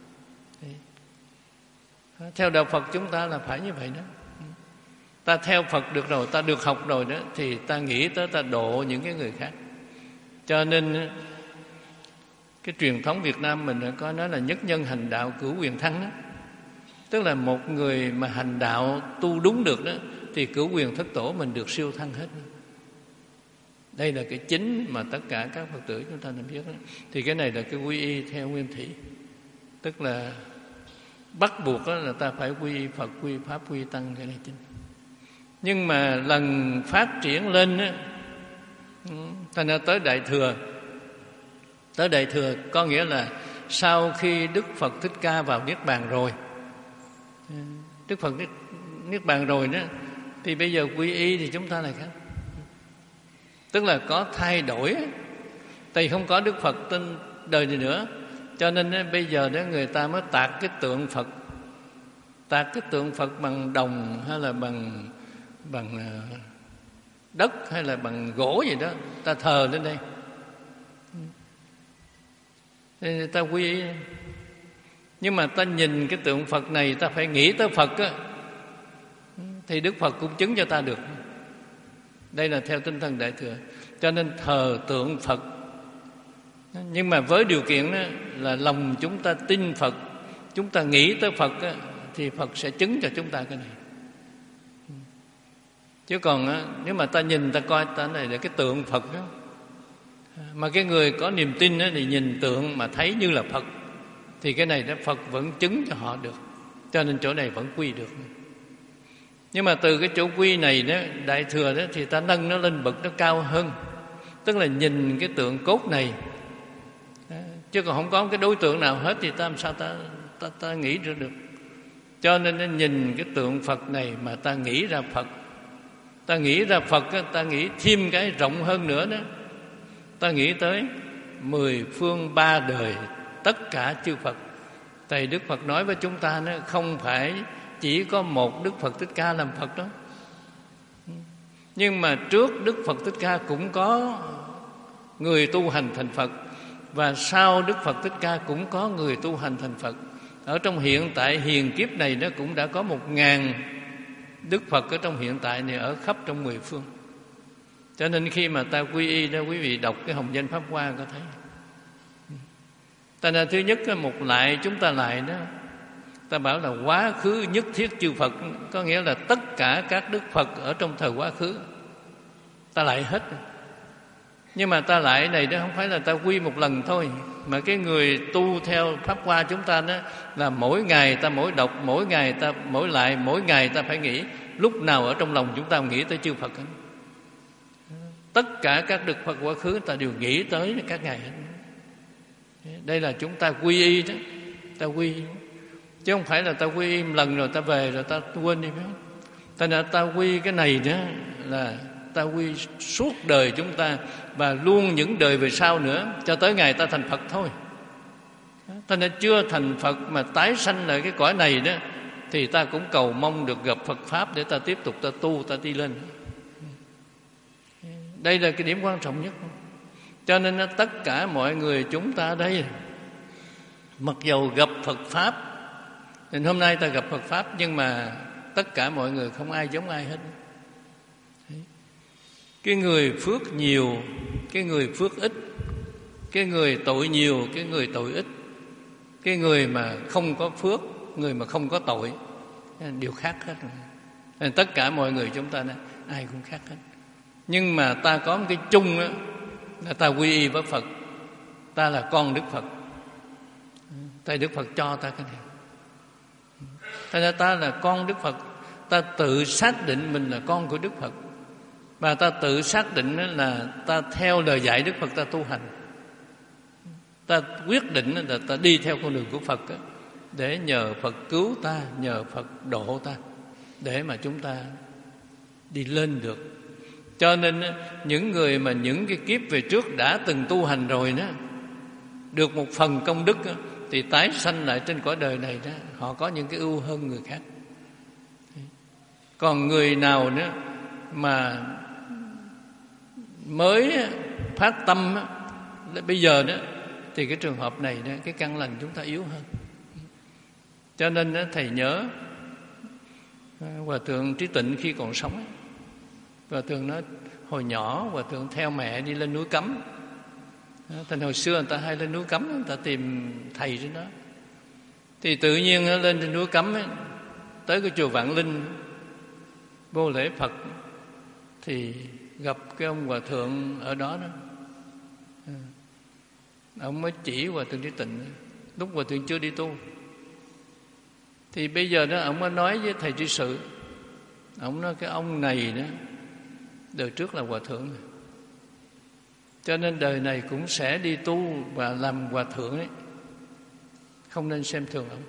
Theo đạo Phật chúng ta là phải như vậy đó. Ta theo Phật được rồi, ta được học rồi đó, thì ta nghĩ tới ta độ những cái người khác. Cho nên cái truyền thống Việt Nam mình có nói là nhất nhân hành đạo cửu quyền thăng đó. Tức là một người mà hành đạo tu đúng được đó thì cửu quyền thất tổ mình được siêu thăng hết. Đây là cái chính mà tất cả các Phật tử chúng ta nên biết đó. Thì cái này là cái quy y theo nguyên thủy. Tức là bắt buộc đó là ta phải quy y Phật, quy y Pháp, quy y Tăng, cái này chính. Nhưng mà lần phát triển lên đó, ta nói tới Đại Thừa. Tới Đại Thừa có nghĩa là sau khi Đức Phật Thích Ca vào Niết Bàn rồi, Đức Phật Niết, Niết Bàn rồi đó, thì bây giờ quy y thì chúng ta lại khác. Tức là có thay đổi. Tại không có Đức Phật trên đời này nữa, cho nên bây giờ đó người ta mới tạc cái tượng Phật. Tạc cái tượng Phật bằng đồng hay là bằng bằng đất hay là bằng gỗ gì đó, ta thờ lên đây. Nên ta quy y. Nhưng mà ta nhìn cái tượng Phật này, ta phải nghĩ tới Phật á, thì Đức Phật cũng chứng cho ta được. Đây là theo tinh thần Đại Thừa. Cho nên thờ tượng Phật. Nhưng mà với điều kiện đó là lòng chúng ta tin Phật, chúng ta nghĩ tới Phật á, thì Phật sẽ chứng cho chúng ta cái này. Chứ còn á, nếu mà ta nhìn ta coi ta này là cái tượng Phật đó, mà cái người có niềm tin á, thì nhìn tượng mà thấy như là Phật, thì cái này đó Phật vẫn chứng cho họ được. Cho nên chỗ này vẫn quy được. Nhưng mà từ cái chỗ quy này đó, Đại Thừa đó, thì ta nâng nó lên bậc nó cao hơn. Tức là nhìn cái tượng cốt này, chứ còn không có cái đối tượng nào hết thì ta làm sao ta, ta, ta nghĩ ra được. Cho nên nó nhìn cái tượng Phật này mà ta nghĩ ra Phật. Ta nghĩ ra Phật, ta nghĩ thêm cái rộng hơn nữa đó. Ta nghĩ tới mười phương ba đời tất cả chư Phật. Tại Đức Phật nói với chúng ta, nó không phải chỉ có một Đức Phật Thích Ca làm Phật đó. Nhưng mà trước Đức Phật Thích Ca cũng có người tu hành thành Phật, và sau Đức Phật Thích Ca cũng có người tu hành thành Phật. Ở trong hiện tại hiền kiếp này nó cũng đã có một ngàn Đức Phật ở trong hiện tại này, ở khắp trong mười phương. Cho nên khi mà ta quy y đó, quý vị đọc cái Hồng Danh Pháp Hoa có thấy. Ta là thứ nhất, một lại chúng ta lại đó, ta bảo là quá khứ nhất thiết chư Phật, có nghĩa là tất cả các Đức Phật ở trong thời quá khứ ta lại hết. Nhưng mà ta lại này đó không phải là ta quy một lần thôi, mà cái người tu theo Pháp Hoa chúng ta đó là mỗi ngày ta mỗi đọc, mỗi ngày ta mỗi lại, mỗi ngày ta phải nghĩ. Lúc nào ở trong lòng chúng ta nghĩ tới chư Phật hết. Tất cả các Đức Phật quá khứ ta đều nghĩ tới các ngày hết. Đây là chúng ta quy y đó. Ta quy y, chứ không phải là ta quy y một lần rồi ta về rồi ta quên đi. Ta đã ta quy cái này đó là ta quy suốt đời chúng ta, và luôn những đời về sau nữa, cho tới ngày ta thành Phật thôi. Ta đã chưa thành Phật mà tái sanh lại cái cõi này đó, thì ta cũng cầu mong được gặp Phật Pháp để ta tiếp tục ta tu, ta đi lên. Đây là cái điểm quan trọng nhất. Cho nên tất cả mọi người chúng ta ở đây, mặc dầu gặp Phật Pháp, nên hôm nay ta gặp Phật Pháp, nhưng mà tất cả mọi người không ai giống ai hết. Cái người phước nhiều, cái người phước ít, cái người tội nhiều, cái người tội ít, cái người mà không có phước, người mà không có tội, đều khác hết. Nên tất cả mọi người chúng ta đó, ai cũng khác hết. Nhưng mà ta có một cái chung đó, là ta quy y với Phật. Ta là con Đức Phật. Tại Đức Phật cho ta cái này. Thành ra ta là con Đức Phật. Ta tự xác định mình là con của Đức Phật. Và ta tự xác định là ta theo lời dạy Đức Phật ta tu hành. Ta quyết định là ta đi theo con đường của Phật, để nhờ Phật cứu ta, nhờ Phật độ ta, để mà chúng ta đi lên được. Cho nên những người mà những cái kiếp về trước đã từng tu hành rồi đó, được một phần công đức, thì tái sanh lại trên cõi đời này đó, họ có những cái ưu hơn người khác. Còn người nào nữa mà mới phát tâm bây giờ đó, thì cái trường hợp này đó, cái căn lành chúng ta yếu hơn. Cho nên đó, thầy nhớ Hòa thượng Trí Tịnh khi còn sống, Hòa thượng nói hồi nhỏ Hòa thượng theo mẹ đi lên núi Cấm. Thành hồi xưa người ta hay lên núi Cấm, người ta tìm thầy trên đó. Thì tự nhiên lên trên núi Cấm ấy, tới cái chùa Vạn Linh vô lễ Phật, thì gặp cái ông Hòa thượng ở đó đó. Ông mới chỉ Hòa thượng Trí Tịnh lúc Hòa thượng chưa đi tu. Thì bây giờ đó ông mới nói với thầy Trí Sự, ông nói cái ông này đó đời trước là Hòa thượng, cho nên đời này cũng sẽ đi tu và làm Hòa thượng ấy, không nên xem thường ông.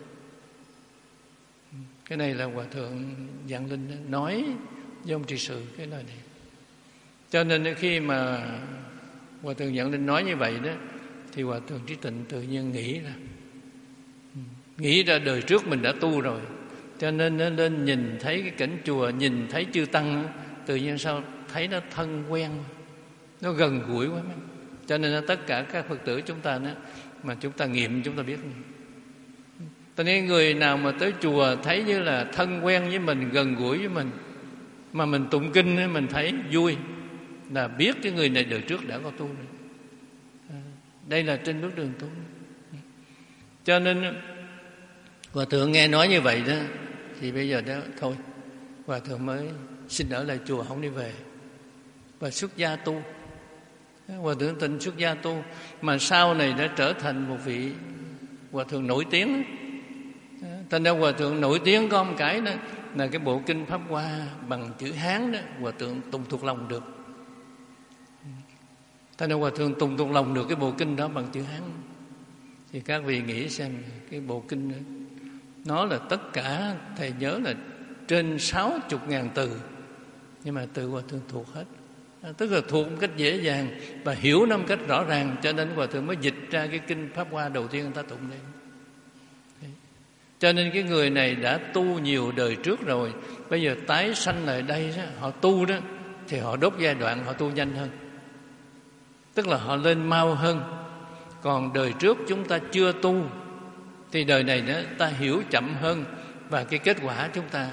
Cái này là Hòa thượng Vạn Linh nói với ông Trí Sự cái lời này. Cho nên khi mà Hòa thượng Vạn Linh nói như vậy đó, thì Hòa thượng Trí Tịnh tự nhiên nghĩ ra Nghĩ ra đời trước mình đã tu rồi, cho nên nó lên nhìn thấy cái cảnh chùa, nhìn thấy chư Tăng, tự nhiên sao thấy nó thân quen, nó gần gũi quá. Cho nên tất cả các Phật tử chúng ta đó, mà chúng ta nghiệm chúng ta biết. Cho nên người nào mà tới chùa thấy như là thân quen với mình, gần gũi với mình, mà mình tụng kinh mình thấy vui, là biết cái người này đời trước đã có tu rồi. Đây là trên bước đường tu. Cho nên Hòa thượng nghe nói như vậy đó, thì bây giờ đó thôi, Hòa thượng mới xin ở lại chùa, không đi về, và xuất gia tu. Hòa thượng Tịnh xuất gia tu, mà sau này đã trở thành một vị Hòa thượng nổi tiếng. Thành ra Hòa thượng nổi tiếng có một cái đó là cái bộ kinh Pháp Hoa bằng chữ Hán đó, Hòa thượng tùng thuộc lòng được. Thành ra Hòa thượng tùng thuộc lòng được cái bộ kinh đó bằng chữ Hán. Thì các vị nghĩ xem, cái bộ kinh đó, nó là tất cả, thầy nhớ là trên sáu chục ngàn từ, nhưng mà từ Hòa thượng thuộc hết. Tức là thuộc một cách dễ dàng và hiểu nó một cách rõ ràng, cho nên Hòa thượng mới dịch ra cái kinh Pháp Hoa đầu tiên người ta tụng lên. Cho nên cái người này đã tu nhiều đời trước rồi, bây giờ tái sanh lại đây đó, họ tu đó, thì họ đốt giai đoạn, họ tu nhanh hơn, tức là họ lên mau hơn. Còn đời trước chúng ta chưa tu, thì đời này đó ta hiểu chậm hơn, và cái kết quả chúng ta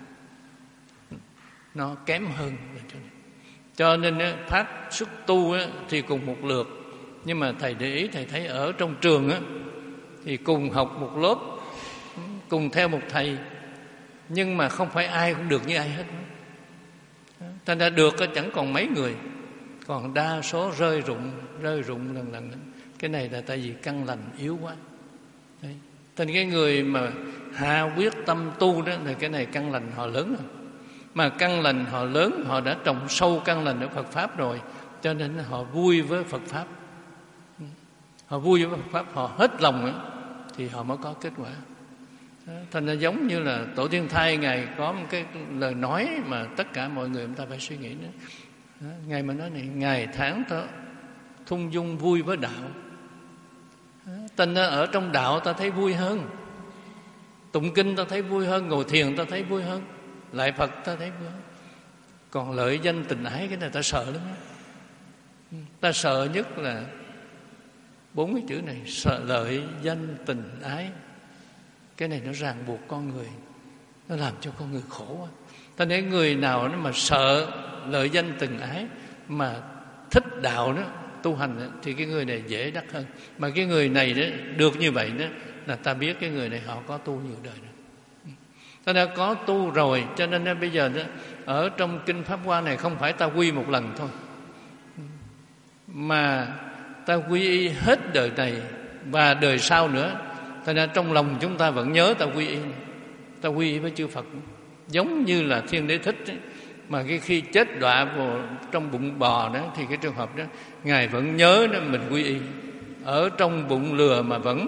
nó kém hơn. Cho nên phát xuất tu thì cùng một lượt, nhưng mà thầy để ý, thầy thấy ở trong trường thì cùng học một lớp, cùng theo một thầy, nhưng mà không phải ai cũng được như ai hết. Thành ra được chẳng còn mấy người, còn đa số rơi rụng, rơi rụng lần lần. Cái này là tại vì căn lành yếu quá. Đấy. Thành cái người mà hạ quyết tâm tu đó, thì cái này căn lành họ lớn rồi. Mà căn lành họ lớn, họ đã trồng sâu căn lành ở Phật Pháp rồi, cho nên họ vui với Phật Pháp. Họ vui với Phật Pháp, họ hết lòng đó, thì họ mới có kết quả. Thành ra giống như là Tổ Tiên Thai Ngài có một cái lời nói mà tất cả mọi người chúng ta phải suy nghĩ nữa. Ngài mà nói này, ngày tháng ta thung dung vui với đạo. Thành ra ở trong đạo ta thấy vui hơn, tụng kinh ta thấy vui hơn, ngồi thiền ta thấy vui hơn, lại Phật ta thấy vui hơn. Còn lợi danh tình ái cái này ta sợ lắm đó. Ta sợ nhất là bốn cái chữ này, sợ lợi danh tình ái. Cái này nó ràng buộc con người, nó làm cho con người khổ quá. Ta nói người nào nó mà sợ lợi danh tình ái, mà thích đạo đó, tu hành đó, thì cái người này dễ đắc hơn. Mà cái người này đó được như vậy đó, là ta biết cái người này họ có tu nhiều đời đó. Ta đã có tu rồi, cho nên bây giờ đó, ở trong Kinh Pháp Hoa này không phải ta quy một lần thôi, mà ta quy y hết đời này và đời sau nữa. Thành ra trong lòng chúng ta vẫn nhớ ta quy y, ta quy y với chư Phật. Giống như là Thiên Đế Thích ấy, mà cái khi chết đọa vào trong bụng bò đó, thì cái trường hợp đó Ngài vẫn nhớ đó mình quy y. Ở trong bụng lừa mà vẫn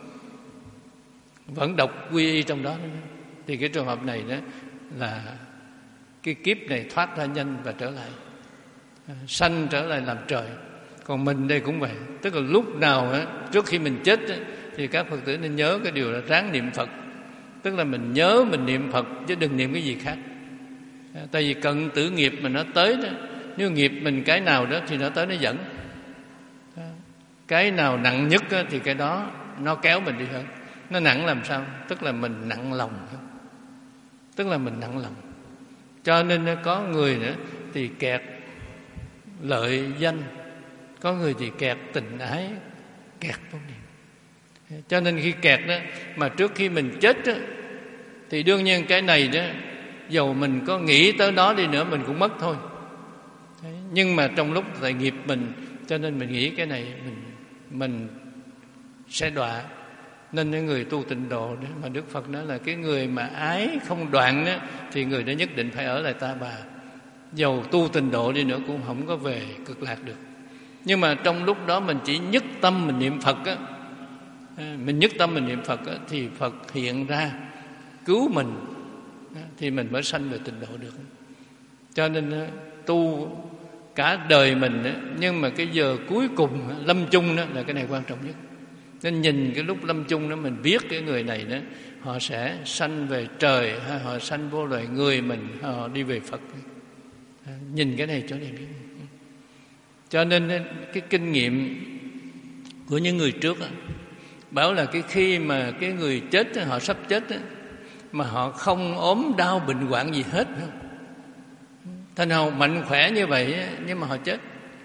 vẫn đọc quy y trong đó, thì cái trường hợp này đó là cái kiếp này thoát ra nhanh và trở lại sanh trở lại làm trời. Còn mình đây cũng vậy, tức là lúc nào á, trước khi mình chết á, thì các Phật tử nên nhớ cái điều là ráng niệm Phật. Tức là mình nhớ mình niệm Phật chứ đừng niệm cái gì khác. Tại vì cận tử nghiệp mà nó tới đó, nếu nghiệp mình cái nào đó thì nó tới nó dẫn. Cái nào nặng nhất á, thì cái đó nó kéo mình đi hơn. Nó nặng làm sao? Tức là mình nặng lòng. Tức là mình nặng lòng. Cho nên có người nữa thì kẹt lợi danh, có người thì kẹt tình ái, kẹt vô niệm. Cho nên khi kẹt đó, mà trước khi mình chết đó, thì đương nhiên cái này đó, dầu mình có nghĩ tới đó đi nữa mình cũng mất thôi. Nhưng mà trong lúc tại nghiệp mình, cho nên mình nghĩ cái này mình mình sẽ đọa. Nên những người tu tịnh độ đó, mà Đức Phật nói là cái người mà ái không đoạn đó, thì người đó nhất định phải ở lại Ta Bà. Dầu tu tịnh độ đi nữa cũng không có về cực lạc được. Nhưng mà trong lúc đó mình chỉ nhất tâm mình niệm Phật á, mình nhất tâm mình niệm Phật á, thì Phật hiện ra cứu mình, thì mình mới sanh về tịnh độ được. Cho nên tu cả đời mình á, nhưng mà cái giờ cuối cùng lâm chung đó là cái này quan trọng nhất. Nên nhìn cái lúc lâm chung đó mình biết cái người này đó họ sẽ sanh về trời, hay họ sanh vô loài người mình, họ đi về Phật. Nhìn cái này cho nên biết. Cho nên cái kinh nghiệm của những người trước đó, bảo là cái khi mà cái người chết họ sắp chết đó, mà họ không ốm đau bệnh hoạn gì hết, thành hầu mạnh khỏe như vậy nhưng mà họ chết.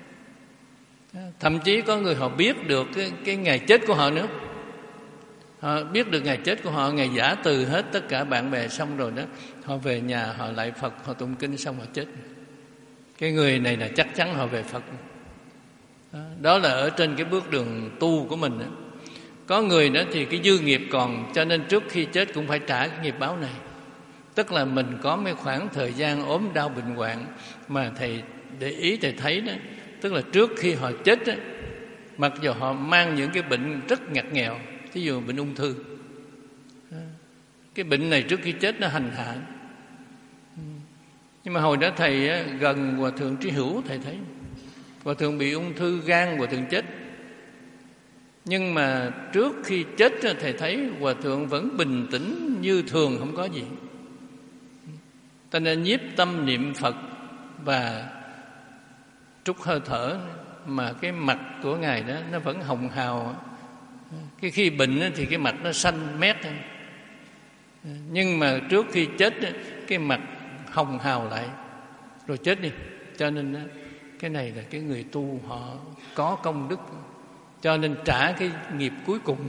Thậm chí có người họ biết được cái, cái ngày chết của họ nữa. Họ biết được ngày chết của họ, ngày giả từ hết tất cả bạn bè xong rồi đó, họ về nhà họ lại Phật, họ tụng kinh xong họ chết. Cái người này là chắc chắn họ về Phật. Đó là ở trên cái bước đường tu của mình đó. Có người đó thì cái dư nghiệp còn, cho nên trước khi chết cũng phải trả cái nghiệp báo này. Tức là mình có mấy khoảng thời gian ốm đau bệnh hoạn mà thầy để ý thầy thấy đó, tức là trước khi họ chết đó, mặc dù họ mang những cái bệnh rất ngặt nghèo, thí dụ bệnh ung thư, cái bệnh này trước khi chết nó hành hạ. Nhưng mà hồi đó thầy gần Hòa Thượng Trí Hữu, thầy thấy Hòa Thượng bị ung thư gan, Hòa Thượng chết. Nhưng mà trước khi chết thầy thấy Hòa Thượng vẫn bình tĩnh như thường, không có gì. Ta nên nhiếp tâm niệm Phật và trút hơi thở, mà cái mặt của Ngài đó nó vẫn hồng hào. Cái khi bệnh thì cái mặt nó xanh mét, nhưng mà trước khi chết cái mặt hồng hào lại rồi chết đi. Cho nên cái này là cái người tu họ có công đức, cho nên trả cái nghiệp cuối cùng.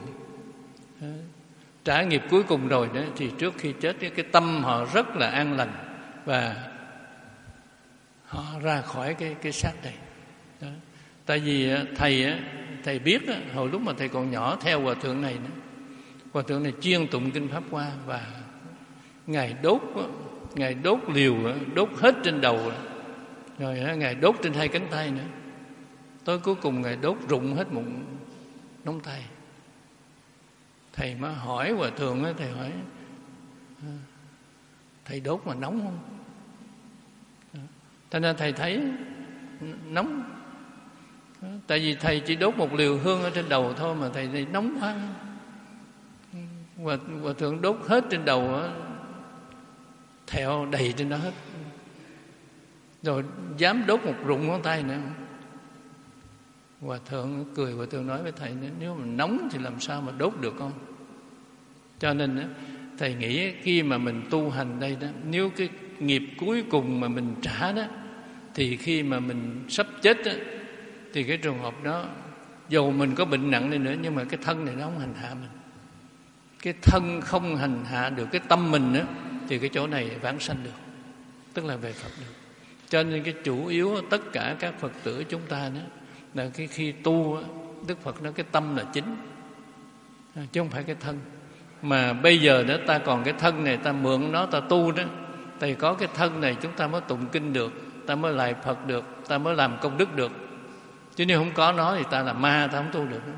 Trả nghiệp cuối cùng rồi đó, thì trước khi chết cái tâm họ rất là an lành và họ ra khỏi cái cái xác này. Đó. Tại vì thầy thầy biết hồi lúc mà thầy còn nhỏ theo Hòa Thượng này nữa. Hòa Thượng này chuyên tụng kinh Pháp Hoa, và Ngài đốt Ngài đốt liều, đốt hết trên đầu, rồi Ngài đốt trên hai cánh tay nữa. Tới cuối cùng Ngài đốt rụng hết một ngón tay. Thầy mới hỏi Hòa Thượng, thầy hỏi thầy đốt mà nóng không? Cho nên thầy thấy nóng. Tại vì thầy chỉ đốt một liều hương ở trên đầu thôi, mà thầy thấy nóng quá. Hòa, Hòa Thượng đốt hết trên đầu, thẹo đầy trên đó hết. Rồi dám đốt một rụng ngón tay nữa. Hòa Thượng cười, Hòa Thượng nói với thầy, nếu mà nóng thì làm sao mà đốt được con. Cho nên thầy nghĩ khi mà mình tu hành đây đó, nếu cái nghiệp cuối cùng mà mình trả đó, thì khi mà mình sắp chết đó, thì cái trường hợp đó, dầu mình có bệnh nặng đi nữa, nhưng mà cái thân này nó không hành hạ mình. Cái thân không hành hạ được cái tâm mình nữa, thì cái chỗ này vãng sanh được, tức là về Phật được. Cho nên cái chủ yếu tất cả các Phật tử chúng ta đó là cái khi tu, Đức Phật nói cái tâm là chính, chứ không phải cái thân. Mà bây giờ đó ta còn cái thân này, ta mượn nó ta tu đó, thì có cái thân này chúng ta mới tụng kinh được, ta mới lại Phật được, ta mới làm công đức được. Chứ nếu không có nó thì ta là ma, ta không tu được.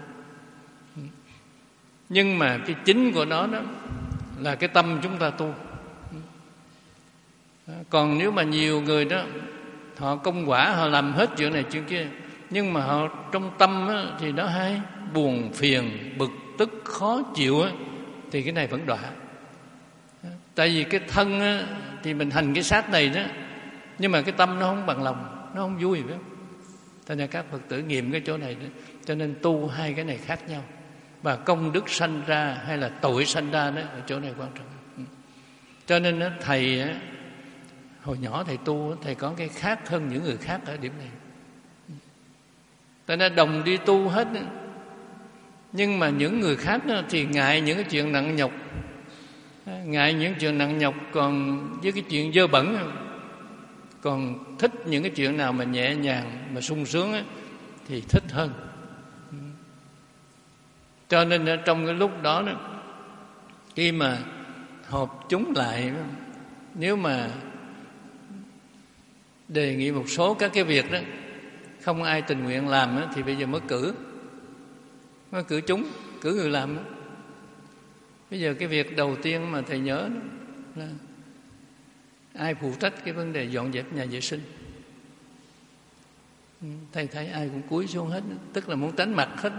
Nhưng mà cái chính của nó đó là cái tâm chúng ta tu. Còn nếu mà nhiều người đó họ công quả, họ làm hết chuyện này chuyện kia, nhưng mà họ trong tâm á, thì nó hay buồn phiền, bực tức, khó chịu á, thì cái này vẫn đọa. Tại vì cái thân á, thì mình hành cái xác này đó, nhưng mà cái tâm nó không bằng lòng, nó không vui. Phải không? Cho nên các Phật tử nghiệm cái chỗ này đó. Cho nên tu hai cái này khác nhau. Và công đức sanh ra hay là tội sanh ra đó, ở chỗ này quan trọng. Cho nên đó, thầy á, hồi nhỏ thầy tu, thầy có cái khác hơn những người khác ở điểm này. Tại nên đồng đi tu hết, nhưng mà những người khác đó, thì ngại những cái chuyện nặng nhọc, ngại những chuyện nặng nhọc, còn với cái chuyện dơ bẩn, còn thích những cái chuyện nào mà nhẹ nhàng, mà sung sướng á, thì thích hơn. Cho nên trong cái lúc đó, đó khi mà họp chúng lại, nếu mà đề nghị một số các cái việc đó không ai tình nguyện làm đó, thì bây giờ mới cử mới cử chúng, cử người làm đó. Bây giờ cái việc đầu tiên mà thầy nhớ đó là ai phụ trách cái vấn đề dọn dẹp nhà vệ sinh. Thầy thấy ai cũng cúi xuống hết, tức là muốn tránh mặt hết.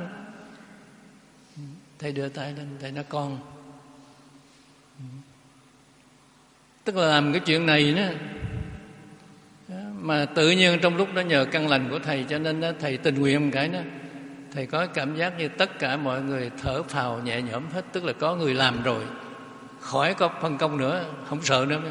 Thầy đưa tay lên, thầy nói con, tức là làm cái chuyện này đó, mà tự nhiên trong lúc đó nhờ căn lành của thầy, cho nên đó, thầy tình nguyện một cái đó, thầy có cảm giác như tất cả mọi người thở phào nhẹ nhõm hết, tức là có người làm rồi, khỏi có phân công nữa, không sợ nữa.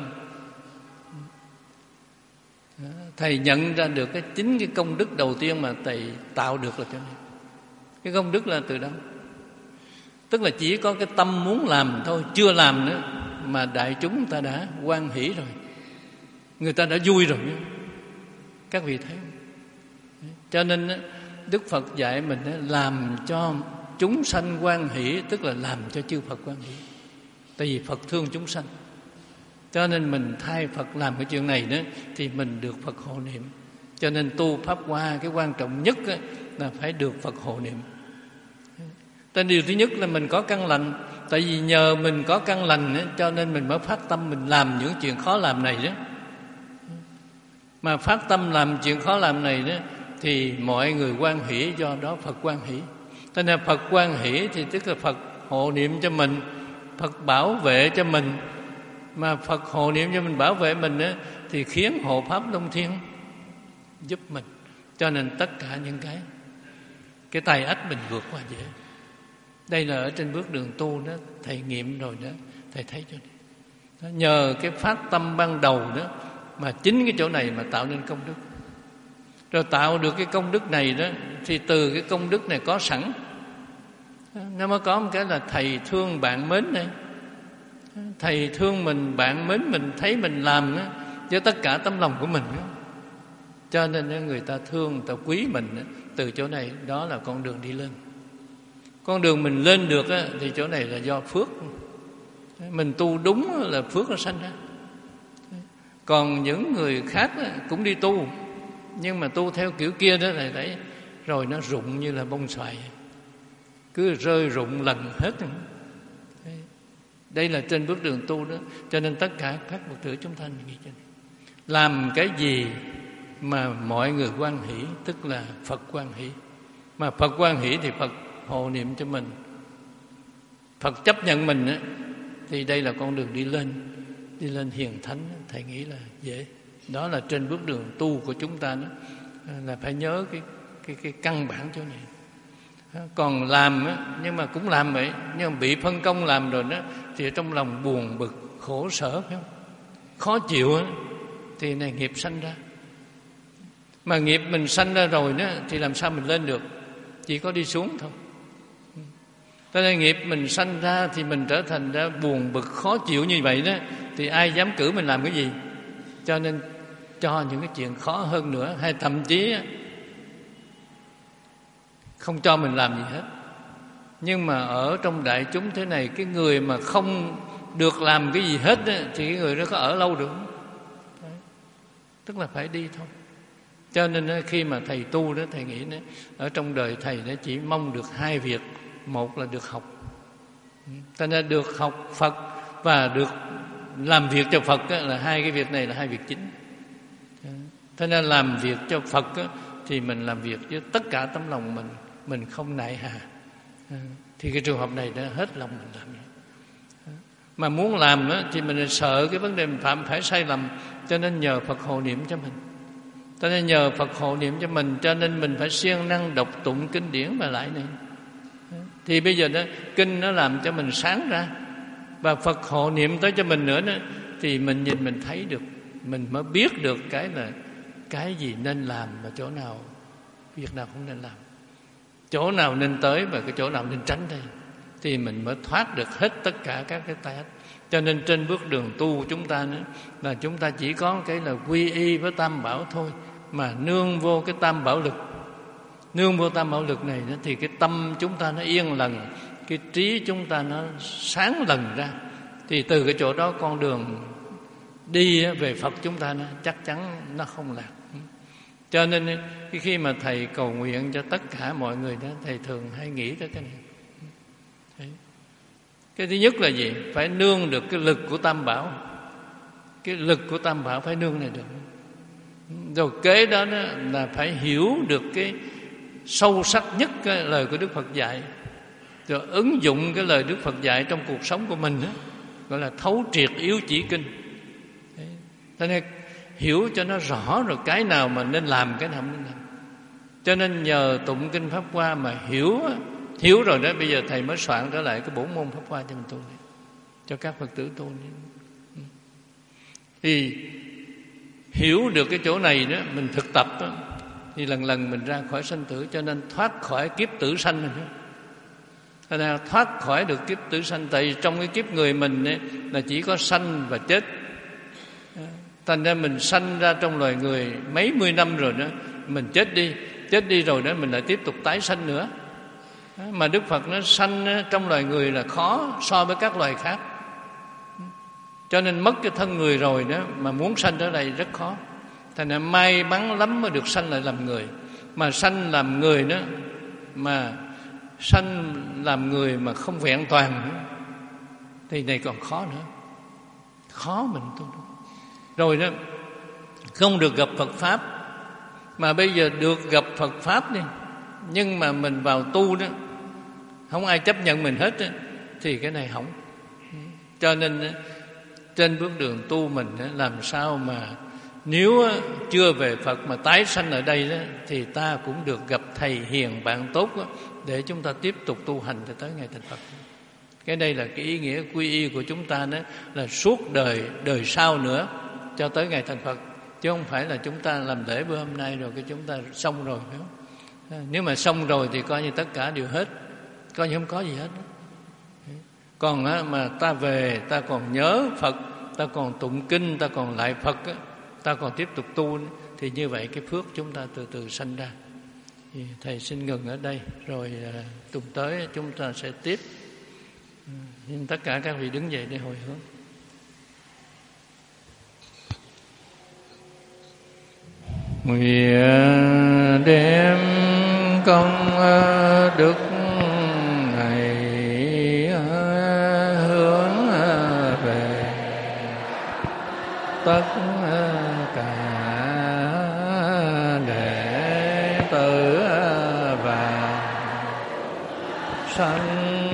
Thầy nhận ra được cái chính cái công đức đầu tiên mà thầy tạo được là chỗ này. Cái công đức là từ đâu? Tức là chỉ có cái tâm muốn làm thôi, chưa làm nữa, mà đại chúng người ta đã hoan hỷ rồi, người ta đã vui rồi. Các vị thấy không? Cho nên Đức Phật dạy mình làm cho chúng sanh hoan hỷ, tức là làm cho chư Phật hoan hỷ. Tại vì Phật thương chúng sanh, cho nên mình thay Phật làm cái chuyện này đó, thì mình được Phật hộ niệm. Cho nên tu Pháp Hoa, cái quan trọng nhất là phải được Phật hộ niệm. Tên điều thứ nhất là mình có căn lành. Tại vì nhờ mình có căn lành, cho nên mình mới phát tâm mình làm những chuyện khó làm này đó. Mà phát tâm làm chuyện khó làm này đó, thì mọi người hoan hỷ, do đó Phật hoan hỷ. Cho nên Phật hoan hỷ thì tức là Phật hộ niệm cho mình, Phật bảo vệ cho mình. Mà Phật hộ niệm cho mình, bảo vệ mình đó, thì khiến hộ pháp Long Thiên giúp mình. Cho nên tất cả những cái Cái tai ách mình vượt qua dễ. Đây là ở trên bước đường tu đó, thầy nghiệm rồi đó, thầy thấy cho này. Nhờ cái phát tâm ban đầu đó, mà chính cái chỗ này mà tạo nên công đức. Rồi tạo được cái công đức này đó, thì từ cái công đức này có sẵn, nó mới có một cái là thầy thương bạn mến này. Thầy thương mình, bạn mến mình, thấy mình làm đó, với tất cả tấm lòng của mình đó. Cho nên người ta thương, người ta quý mình đó. Từ chỗ này, đó là con đường đi lên. Con đường mình lên được đó, thì chỗ này là do phước. Mình tu đúng là phước nó sanh ra. Còn những người khác đó, cũng đi tu, nhưng mà tu theo kiểu kia đó thầy thấy, rồi nó rụng như là bông xoài, cứ rơi rụng lần hết. Đây là trên bước đường tu đó. Cho nên tất cả các Phật tử chúng ta nghĩ cho này. Làm cái gì mà mọi người hoan hỷ, tức là Phật hoan hỷ. Mà Phật hoan hỷ thì Phật hộ niệm cho mình, Phật chấp nhận mình đó, thì đây là con đường đi lên, đi lên hiền thánh. Thầy nghĩ là dễ. Đó là trên bước đường tu của chúng ta đó, là phải nhớ cái cái cái căn bản chỗ này. Còn làm á, nhưng mà cũng làm vậy, nhưng mà bị phân công làm rồi đó, thì trong lòng buồn bực, khổ sở, phải không? Khó chịu á, thì này nghiệp sanh ra. Mà nghiệp mình sanh ra rồi đó, thì làm sao mình lên được? Chỉ có đi xuống thôi. Cho nên nghiệp mình sanh ra thì mình trở thành ra buồn bực khó chịu như vậy đó, thì ai dám cử mình làm cái gì? Cho nên cho những cái chuyện khó hơn nữa, hay thậm chí không cho mình làm gì hết. Nhưng mà ở trong đại chúng thế này, cái người mà không được làm cái gì hết đó, thì cái người đó có ở lâu được không? Đấy. Tức là phải đi thôi. Cho nên khi mà thầy tu đó, thầy nghĩ đó, ở trong đời thầy nó chỉ mong được hai việc. Một là được học, cho nên được học Phật và được làm việc cho Phật đó, là hai cái việc này là hai việc chính. Cho nên làm việc cho Phật đó, thì mình làm việc với tất cả tấm lòng mình, mình không nại hà. Thì cái trường hợp này đã hết lòng mình làm. Mà muốn làm đó, thì mình sợ cái vấn đề mình phạm phải sai lầm, cho nên nhờ Phật hộ niệm cho mình. Cho nên nhờ Phật hộ niệm cho mình, cho nên mình phải siêng năng đọc tụng kinh điển và lại này. Thì bây giờ đó, kinh nó làm cho mình sáng ra, và Phật hộ niệm tới cho mình nữa đó, thì mình nhìn mình thấy được, mình mới biết được cái là cái gì nên làm và chỗ nào, việc nào không nên làm, chỗ nào nên tới và cái chỗ nào nên tránh đây, thì mình mới thoát được hết tất cả các cái tai ách. Cho nên trên bước đường tu của chúng ta nữa, là chúng ta chỉ có cái là quy y với Tam Bảo thôi, mà nương vô cái Tam Bảo lực. Nương vô Tam Bảo lực này thì cái tâm chúng ta nó yên lần, cái trí chúng ta nó sáng lần ra, thì từ cái chỗ đó con đường đi về Phật chúng ta nó chắc chắn nó không lạc. Cho nên khi mà thầy cầu nguyện cho tất cả mọi người đó, thầy thường hay nghĩ tới cái này. Đấy. Cái thứ nhất là gì? Phải nương được cái lực của Tam Bảo. Cái lực của Tam Bảo phải nương này được. Rồi kế đó, đó là phải hiểu được cái sâu sắc nhất cái lời của Đức Phật dạy, rồi ứng dụng cái lời Đức Phật dạy trong cuộc sống của mình đó, gọi là thấu triệt yếu chỉ kinh. Đấy. Cho nên hiểu cho nó rõ rồi cái nào mà nên làm, cái nào không nên làm. Cho nên nhờ tụng kinh Pháp Hoa mà hiểu hiểu rồi đó, bây giờ thầy mới soạn trở lại cái bổn môn Pháp Hoa cho mình tu, cho các Phật tử tu. Thì hiểu được cái chỗ này đó, mình thực tập đó, thì lần lần mình ra khỏi sanh tử. Cho nên thoát khỏi kiếp tử sanh mình. Cho nên thoát khỏi được kiếp tử sanh. Tại vì trong cái kiếp người mình ấy, là chỉ có sanh và chết. Thành ra mình sanh ra trong loài người mấy mươi năm rồi đó, mình chết đi. Chết đi rồi đó, mình lại tiếp tục tái sanh nữa. Mà Đức Phật nó sanh trong loài người là khó so với các loài khác. Cho nên mất cái thân người rồi đó, mà muốn sanh ở đây rất khó. Thành ra may mắn lắm mới được sanh lại làm người. Mà sanh làm người đó, mà sanh làm người mà không vẹn toàn nữa, thì này còn khó nữa. Khó mình tu. Rồi đó, không được gặp Phật Pháp. Mà bây giờ được gặp Phật Pháp đi, nhưng mà mình vào tu đó, không ai chấp nhận mình hết đó, thì cái này hỏng. Cho nên trên bước đường tu mình làm sao mà nếu chưa về Phật mà tái sanh ở đây đó, thì ta cũng được gặp thầy hiền bạn tốt đó, để chúng ta tiếp tục tu hành cho tới ngày thành Phật. Cái đây là cái ý nghĩa quy y của chúng ta đó, là suốt đời đời sau nữa cho tới ngày thành Phật, chứ không phải là chúng ta làm lễ bữa hôm nay rồi cái chúng ta xong rồi, phải không? Nếu mà xong rồi thì coi như tất cả đều hết, coi như không có gì hết. Còn á, mà ta về, ta còn nhớ Phật, ta còn tụng kinh, ta còn lại Phật á, ta còn tiếp tục tu, thì như vậy cái phước chúng ta từ từ sanh ra. Thì thầy xin ngừng ở đây, rồi à, tuần tới chúng ta sẽ tiếp. Nhưng tất cả các vị đứng dậy để hồi hướng. Nguyện đem công đức này hướng về tất cả đệ tử và sanh